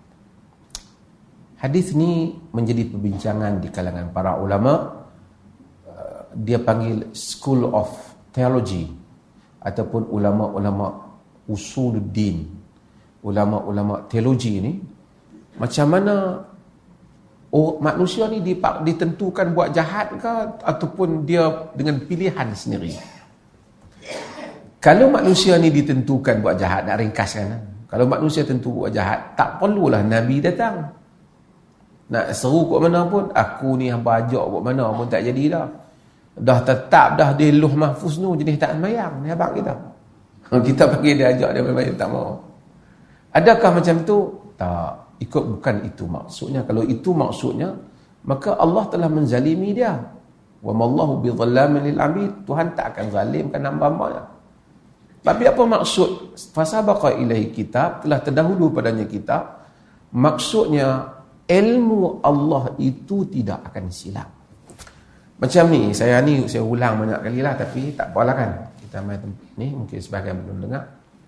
Hadis ni menjadi perbincangan di kalangan para ulama. Dia panggil School of Theology ataupun ulama-ulama usuluddin, ulama-ulama teologi ni. Macam mana oh, manusia ni ditentukan buat jahat ke ataupun dia dengan pilihan sendiri. Kalau manusia ni ditentukan buat jahat, nak ringkaskan, kalau manusia tentu buat jahat, tak perlulah Nabi datang. Nak seru kat mana pun, aku ni hamba ajak kat mana pun tak jadi dah. Dah tetap dah di luh mahfuz tu jenis tak sembahyang ni abang kita. Kita panggil dia ajak dia sembahyang tak mau. Adakah macam tu? Tak, ikut bukan itu maksudnya. Kalau itu maksudnya, maka Allah telah menzalimi dia. Wa mallahu bidhallamin lil abid. Tuhan tak akan zalimkan hamba-hambanya. Tapi apa maksud fasabaqa ilaihi kitab, telah terdahulu padanya kitab, Maksudnya ilmu Allah itu tidak akan silap. Macam ni, saya ni saya ulang banyak kali lah, tapi tak apalah kan. Kita main ni mungkin sebagian belum dengar.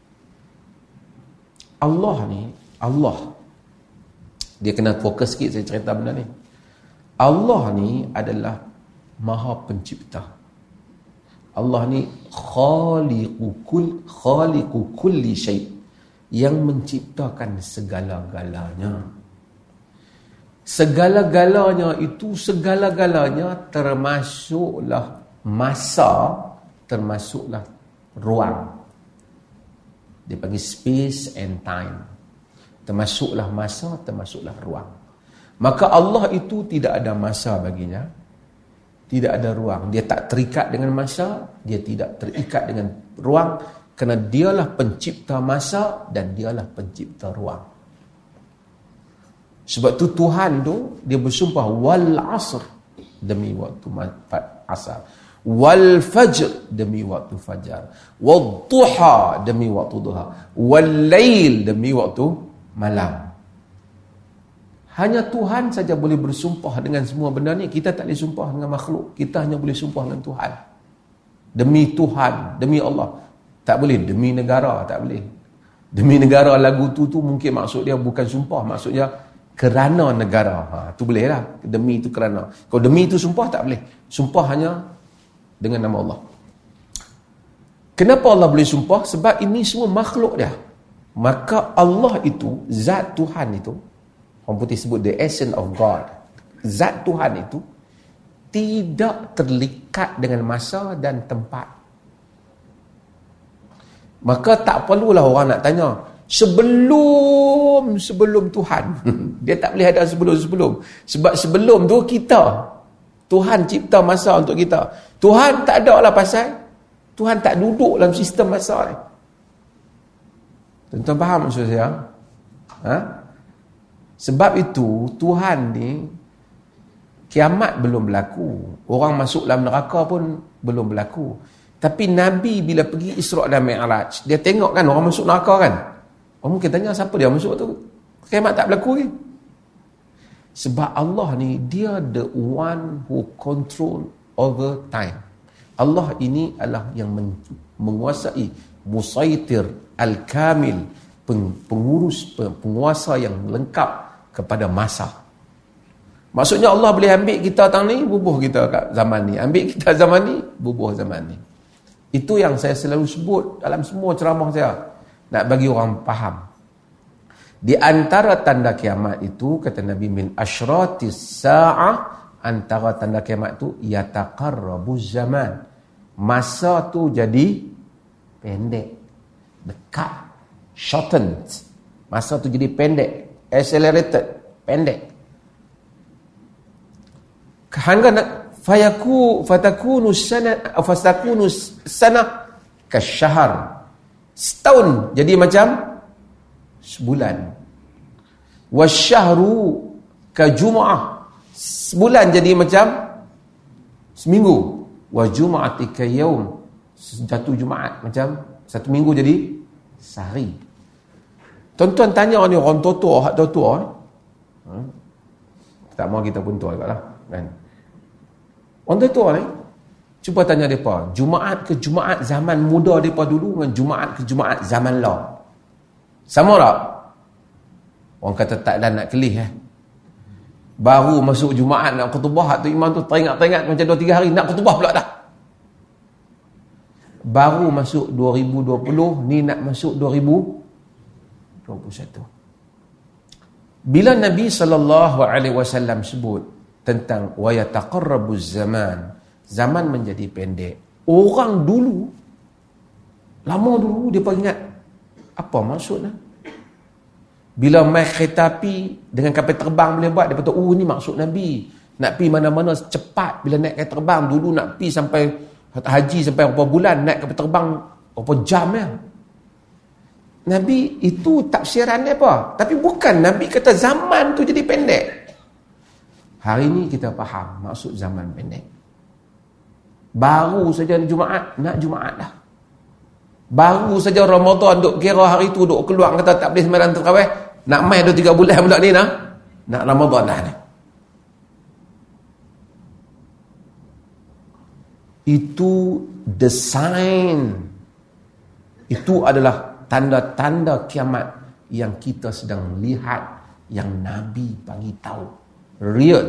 Allah ni, Allah. Dia kena fokus sikit saya cerita benda ni. Allah ni adalah Maha Pencipta. Allah ni khaliqu kull khaliqu kulli syai', yang menciptakan segala-galanya. Segala-galanya itu, segala-galanya termasuklah masa, termasuklah ruang. Dia panggil space and time. Termasuklah masa, termasuklah ruang. Maka Allah itu tidak ada masa baginya, tidak ada ruang. Dia tak terikat dengan masa, dia tidak terikat dengan ruang, kerana dialah pencipta masa dan dialah pencipta ruang. Sebab tu Tuhan tu dia bersumpah wal asr, demi waktu asar, wal fajr, demi waktu fajar, wal duha, demi waktu duha, wal lail, demi waktu malam. Hanya Tuhan saja boleh bersumpah dengan semua benda ni. Kita tak boleh sumpah dengan makhluk. Kita hanya boleh sumpah dengan Tuhan. Demi Tuhan, demi Allah. Tak boleh demi negara, tak boleh. Demi negara lagu tu tu mungkin maksud dia bukan sumpah, maksudnya kerana negara. Ha, tu boleh lah. Demi itu kerana. Kalau demi itu sumpah, tak boleh. Sumpah hanya dengan nama Allah. Kenapa Allah boleh sumpah? Sebab ini semua makhluk dia. Maka Allah itu, zat Tuhan itu, orang putih sebut the essence of God. Zat Tuhan itu tidak terlikat dengan masa dan tempat. Maka tak perlulah orang nak tanya, sebelum sebelum Tuhan. Dia tak boleh ada sebelum-sebelum. Sebab sebelum tu kita. Tuhan cipta masa untuk kita. Tuhan tak ada lah pasal. Tuhan tak duduk dalam sistem masa ni. Tuan-tuan faham maksud saya? Ha? Sebab itu Tuhan ni, kiamat belum berlaku. Orang masuk dalam neraka pun belum berlaku. Tapi Nabi bila pergi Isra' dan Mi'raj, dia tengok kan orang masuk neraka kan. Orang mungkin tanya siapa dia masuk tu. Kiamat tak berlaku ni. Sebab Allah ni, dia the one who control over time. Allah ini adalah yang menguasai, musaitir, al-kamil, pengurus, penguasa yang lengkap kepada masa. Maksudnya Allah boleh ambil kita tahun ni, bubuh kita kat zaman ni. Ambil kita zaman ni, bubuh zaman ni. Itu yang saya selalu sebut dalam semua ceramah saya. Nak bagi orang faham. Di antara tanda kiamat itu, kata Nabi, min asyratis sa'ah, antara tanda kiamat itu, yataqarrabuz zaman. Masa tu jadi pendek, dekat, shortened. Masa tu jadi pendek, accelerated, pendek. Hingga nak fayaku fatakunu sana fatakunu sana kasyahr. Setahun jadi macam sebulan. Wasyahru kajum'ah. Sebulan jadi macam seminggu. Wa jum'ati kayaum. Jatuh Jumaat macam satu minggu jadi sehari. Tuan-tuan tanya ni orang tua-tua, hak tua-tua eh? Hmm? Tak mau kita pun tua juga lah kan. Orang tua-tua ni, cuba tanya mereka, Jumaat ke Jumaat zaman muda mereka dulu dengan Jumaat ke Jumaat zaman law, sama tak? Orang kata tak dah nak kelih eh. Baru masuk Jumaat nak khutbah tu, imam tu teringat-teringat macam dua tiga hari nak khutbah pula dah. Baru masuk dua ribu dua puluh, ni nak masuk dua ribu dua puluh satu. Bila Nabi sallallahu alaihi wasallam sebut tentang wa yataqarrabuz zaman, zaman menjadi pendek. Orang dulu, lama dulu dia pun ingat apa maksudnya. Bila mai kereta api dengan kapal terbang boleh buat, dia kata oh ni maksud Nabi. Nak pergi mana-mana cepat. Bila naik kapal terbang dulu nak pergi sampai haji sampai berapa bulan, naik kapal terbang berapa jam ya. Nabi itu tafsiran dia apa? Tapi bukan Nabi kata zaman tu jadi pendek. Hari ini kita faham maksud zaman pendek. Baru saja Jumaat, nak Jumaat dah. Baru saja Ramadan duk kira hari tu duk keluar kata tak boleh sembahyang tarawih, Nak main dua tiga bulan pula ni nak. Nak Ramadan dah ni. Itu the sign. Itu adalah tanda-tanda kiamat yang kita sedang lihat, yang Nabi bagi tahu. Real.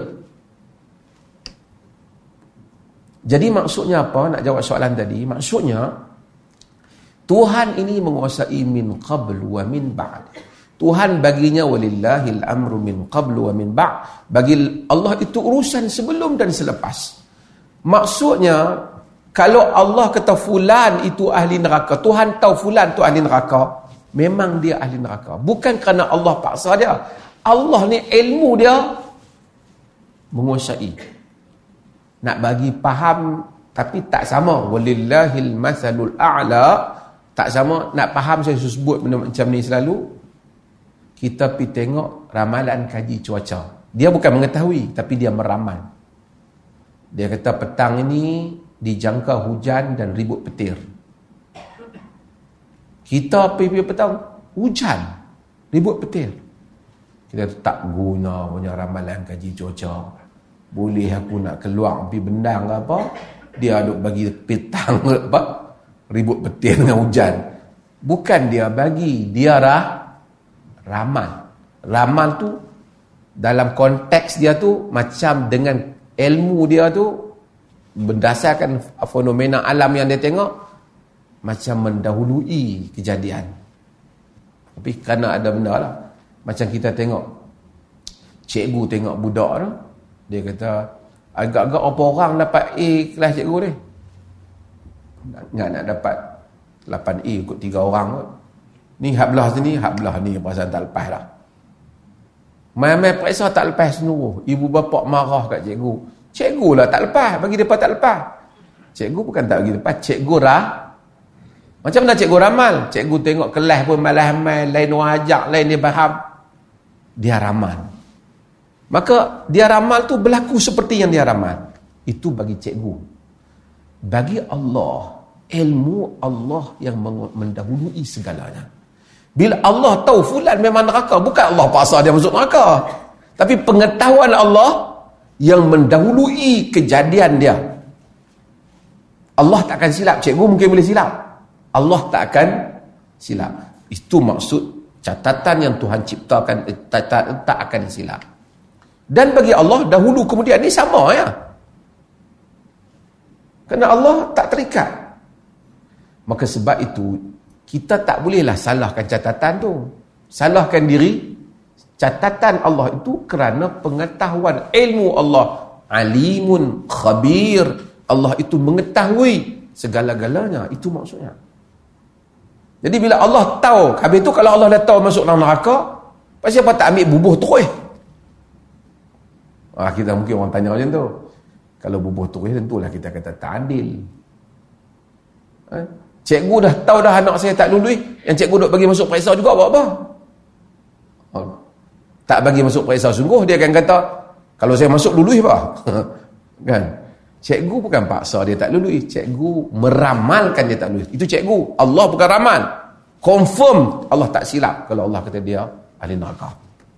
Jadi maksudnya apa? Nak jawab soalan tadi. Maksudnya, Tuhan ini menguasai min qabl wa min ba'd. Tuhan baginya walillahil amru min qabl wa min ba'd. Bagi Allah itu urusan sebelum dan selepas. Maksudnya, kalau Allah kata fulan itu ahli neraka, Tuhan tahu fulan itu ahli neraka, memang dia ahli neraka. Bukan kerana Allah paksa dia. Allah ni ilmu dia menguasai. Nak bagi faham tapi tak sama. Walillahil mathalul a'la. Tak sama. Nak faham, saya sebut benda macam ni selalu. Kita pergi tengok ramalan kaji cuaca. Dia bukan mengetahui, tapi dia meramal. Dia kata petang ini dijangka hujan dan ribut petir. Kita pergi petang, hujan, ribut petir. Kita tak guna punya ramalan kaji cuaca. Boleh aku nak keluar pergi bendang ke apa, dia duk bagi petang apa, ribut petir dengan hujan. Bukan dia bagi, dia rah, ramal. Ramal tu dalam konteks dia tu macam dengan ilmu dia tu, berdasarkan fenomena alam yang dia tengok, macam mendahului kejadian. Tapi kerana ada benda lah, macam kita tengok cikgu tengok budak tu, dia kata agak-agak apa orang dapat A kelas cikgu ni, nak nak dapat lapan A ikut tiga orang kot. Ni hak belah sini, hak belah ni perasaan tak lepas dah. Main-main periksa tak lepas seluruh. Ibu bapa marah kat cikgu. Cikgu lah tak lepas, bagi mereka tak lepas. Cikgu bukan tak bagi lepas, cikgu rah. Macam mana cikgu ramal? Cikgu tengok kelas pun malah main, lain orang ajak, lain dia faham. Dia ramal. Maka dia ramal tu berlaku seperti yang dia ramal. Itu bagi cikgu. Bagi Allah, ilmu Allah yang mendahului segalanya. Bila Allah tahu fulan memang neraka, bukan Allah paksa dia masuk neraka, tapi pengetahuan Allah yang mendahului kejadian dia. Allah tak akan silap. Cikgu mungkin boleh silap, Allah tak akan silap. Itu maksud catatan yang Tuhan ciptakan, tak, tak, tak akan silap. Dan bagi Allah dahulu kemudian ni sama ya. Kerana Allah tak terikat. Maka sebab itu kita tak bolehlah salahkan catatan tu. Salahkan diri. Catatan Allah itu kerana pengetahuan ilmu Allah. Alimun khabir. Allah itu mengetahui segala-galanya. Itu maksudnya. Jadi bila Allah tahu, habis tu kalau Allah dah tahu masuk dalam neraka, pasal apa tak ambil bubuh terus? Ah, kita mungkin orang tanya macam tu. Kalau bubuh terus tentulah kita kata tak adil. Eh? Cikgu dah tahu dah anak saya tak lulus, yang cikgu duk bagi masuk periksa juga buat apa? Oh, tak bagi masuk periksa sungguh, dia akan kata kalau saya masuk lulus apa? Kan? Cikgu bukan paksa dia tak lulus, cikgu meramalkan dia tak lulus. Itu cikgu, Allah bukan ramal. Confirm Allah tak silap kalau Allah kata dia ahli neraka.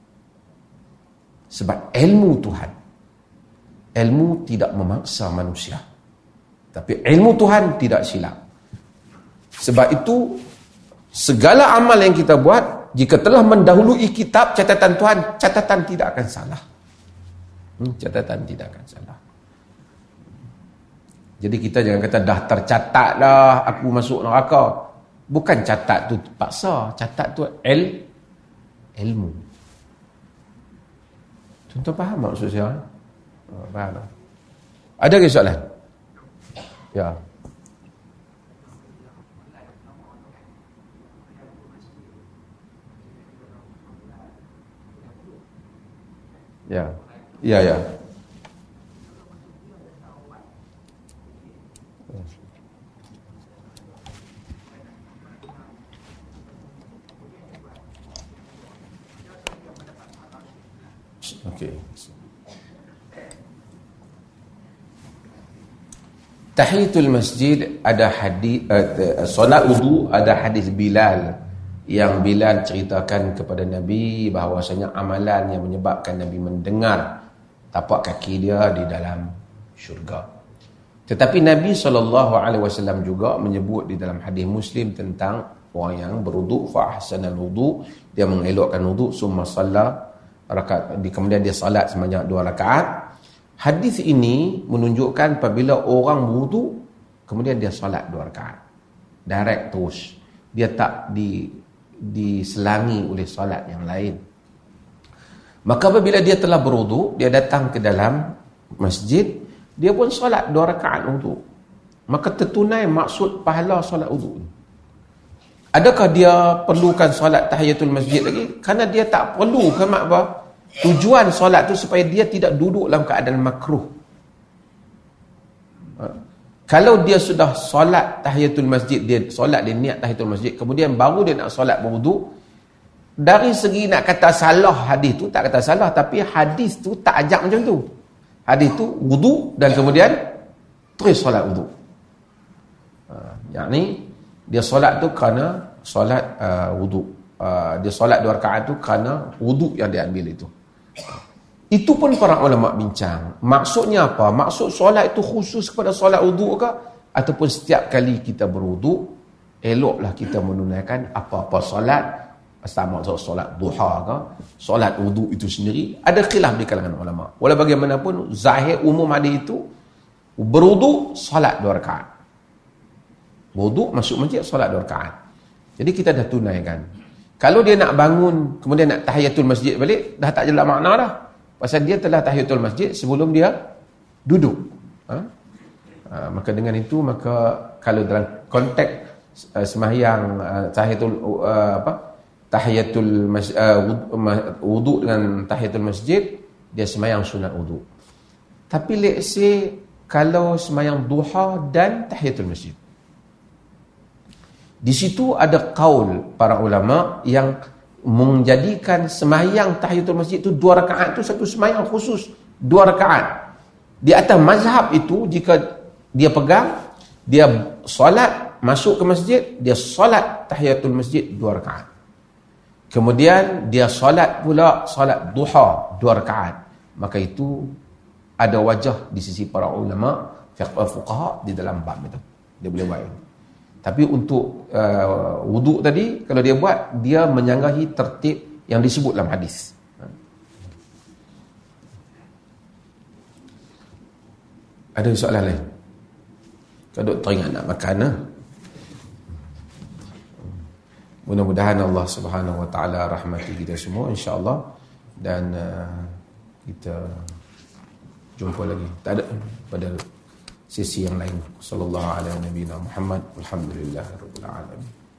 Sebab ilmu Tuhan, ilmu tidak memaksa manusia, tapi ilmu Tuhan tidak silap. Sebab itu segala amal yang kita buat, jika telah mendahului kitab catatan Tuhan, catatan tidak akan salah. hmm, Catatan tidak akan salah. Jadi kita jangan kata dah tercatat dah aku masuk neraka. Bukan catat tu paksa, catat tu il, ilmu. Tuan-tuan faham maksud saya? Oh, faham tak? Ada ke soalan? Ya. Ya. Ya, ya. Okey. Tahiyatul masjid ada hadis, uh, solat wudu ada hadis Bilal yang Bilal ceritakan kepada Nabi bahawasanya amalan yang menyebabkan Nabi mendengar tapak kaki dia di dalam syurga. Tetapi Nabi sallallahu alaihi wasallam juga menyebut di dalam hadis Muslim tentang orang yang berwuduk fa ahsanal wudu, dia mengelokkan wuduk, summa shalla rakaat, kemudian dia salat sebanyak dua rakaat. Hadis ini menunjukkan apabila orang berwuduk kemudian dia salat dua rakaat, direct terus, dia tak di diselangi oleh solat yang lain. Maka apabila dia telah berwuduk, dia datang ke dalam masjid, dia pun solat dua rakaat wuduk, maka tertunai maksud pahala solat wuduk. Adakah dia perlukan solat tahiyatul masjid lagi? Kerana dia tak perlu ke mak apa? Tujuan solat tu supaya dia tidak duduk dalam keadaan makruh. Kalau dia sudah solat tahiyatul masjid, dia solat, dia niat tahiyatul masjid, kemudian baru dia nak solat berwuduk, dari segi nak kata salah hadis tu, tak kata salah, tapi hadis tu tak ajak macam tu. Hadis tu wuduk dan kemudian terus solat wuduk. Ha, yang ni dia solat tu kerana solat uh, wuduk. Uh, dia solat dua rakaat tu kerana wuduk yang dia ambil itu. Itu pun para ulama bincang. Maksudnya apa? Maksud solat itu khusus kepada solat wuduk ke? Ataupun setiap kali kita berwuduk, eloklah kita menunaikan apa-apa solat. Sama solat duha ke? Solat wuduk itu sendiri. Ada khilaf di kalangan ulama. Walau bagaimanapun, zahir umum hadis itu, berwuduk, solat dua rakaat. Wuduk, masuk masjid, solat dua rakaat. Jadi kita dah tunaikan. Kalau dia nak bangun, kemudian nak tahiyatul masjid balik, dah tak jelas makna dah. Pasal dia telah tahiyatul masjid sebelum dia duduk. Ha? Ha, maka dengan itu, maka kalau dalam konteks uh, sembahyang uh, tahiyatul uh, apa? Tahiyatul mas, uh, wuduk dengan tahiyatul masjid, dia sembahyang sunat wuduk. Tapi let's say kalau sembahyang duha dan tahiyatul masjid, di situ ada kaul para ulama yang menjadikan sembahyang tahiyatul masjid itu dua rakaat itu satu sembahyang khusus, dua rakaat. Di atas mazhab itu, jika dia pegang, dia solat masuk ke masjid, dia solat tahiyatul masjid dua rakaat. Kemudian dia solat pula solat duha dua rakaat. Maka itu ada wajah di sisi para ulama fiqh fuqaha di dalam bab itu. Dia boleh buat. Tapi untuk uh, wuduk tadi, kalau dia buat, dia menyanggahi tertib yang disebut dalam hadis. Ada soalan lain? Kalau teringat nak makan, ha? Mudah-mudahan Allah Subhanahu Wa Taala rahmati kita semua, insya-Allah, dan uh, kita jumpa lagi. Tak ada pada sesi yang lain. Sallallahu alaihi nabiyina Muhammad. Alhamdulillahirabbil alamin.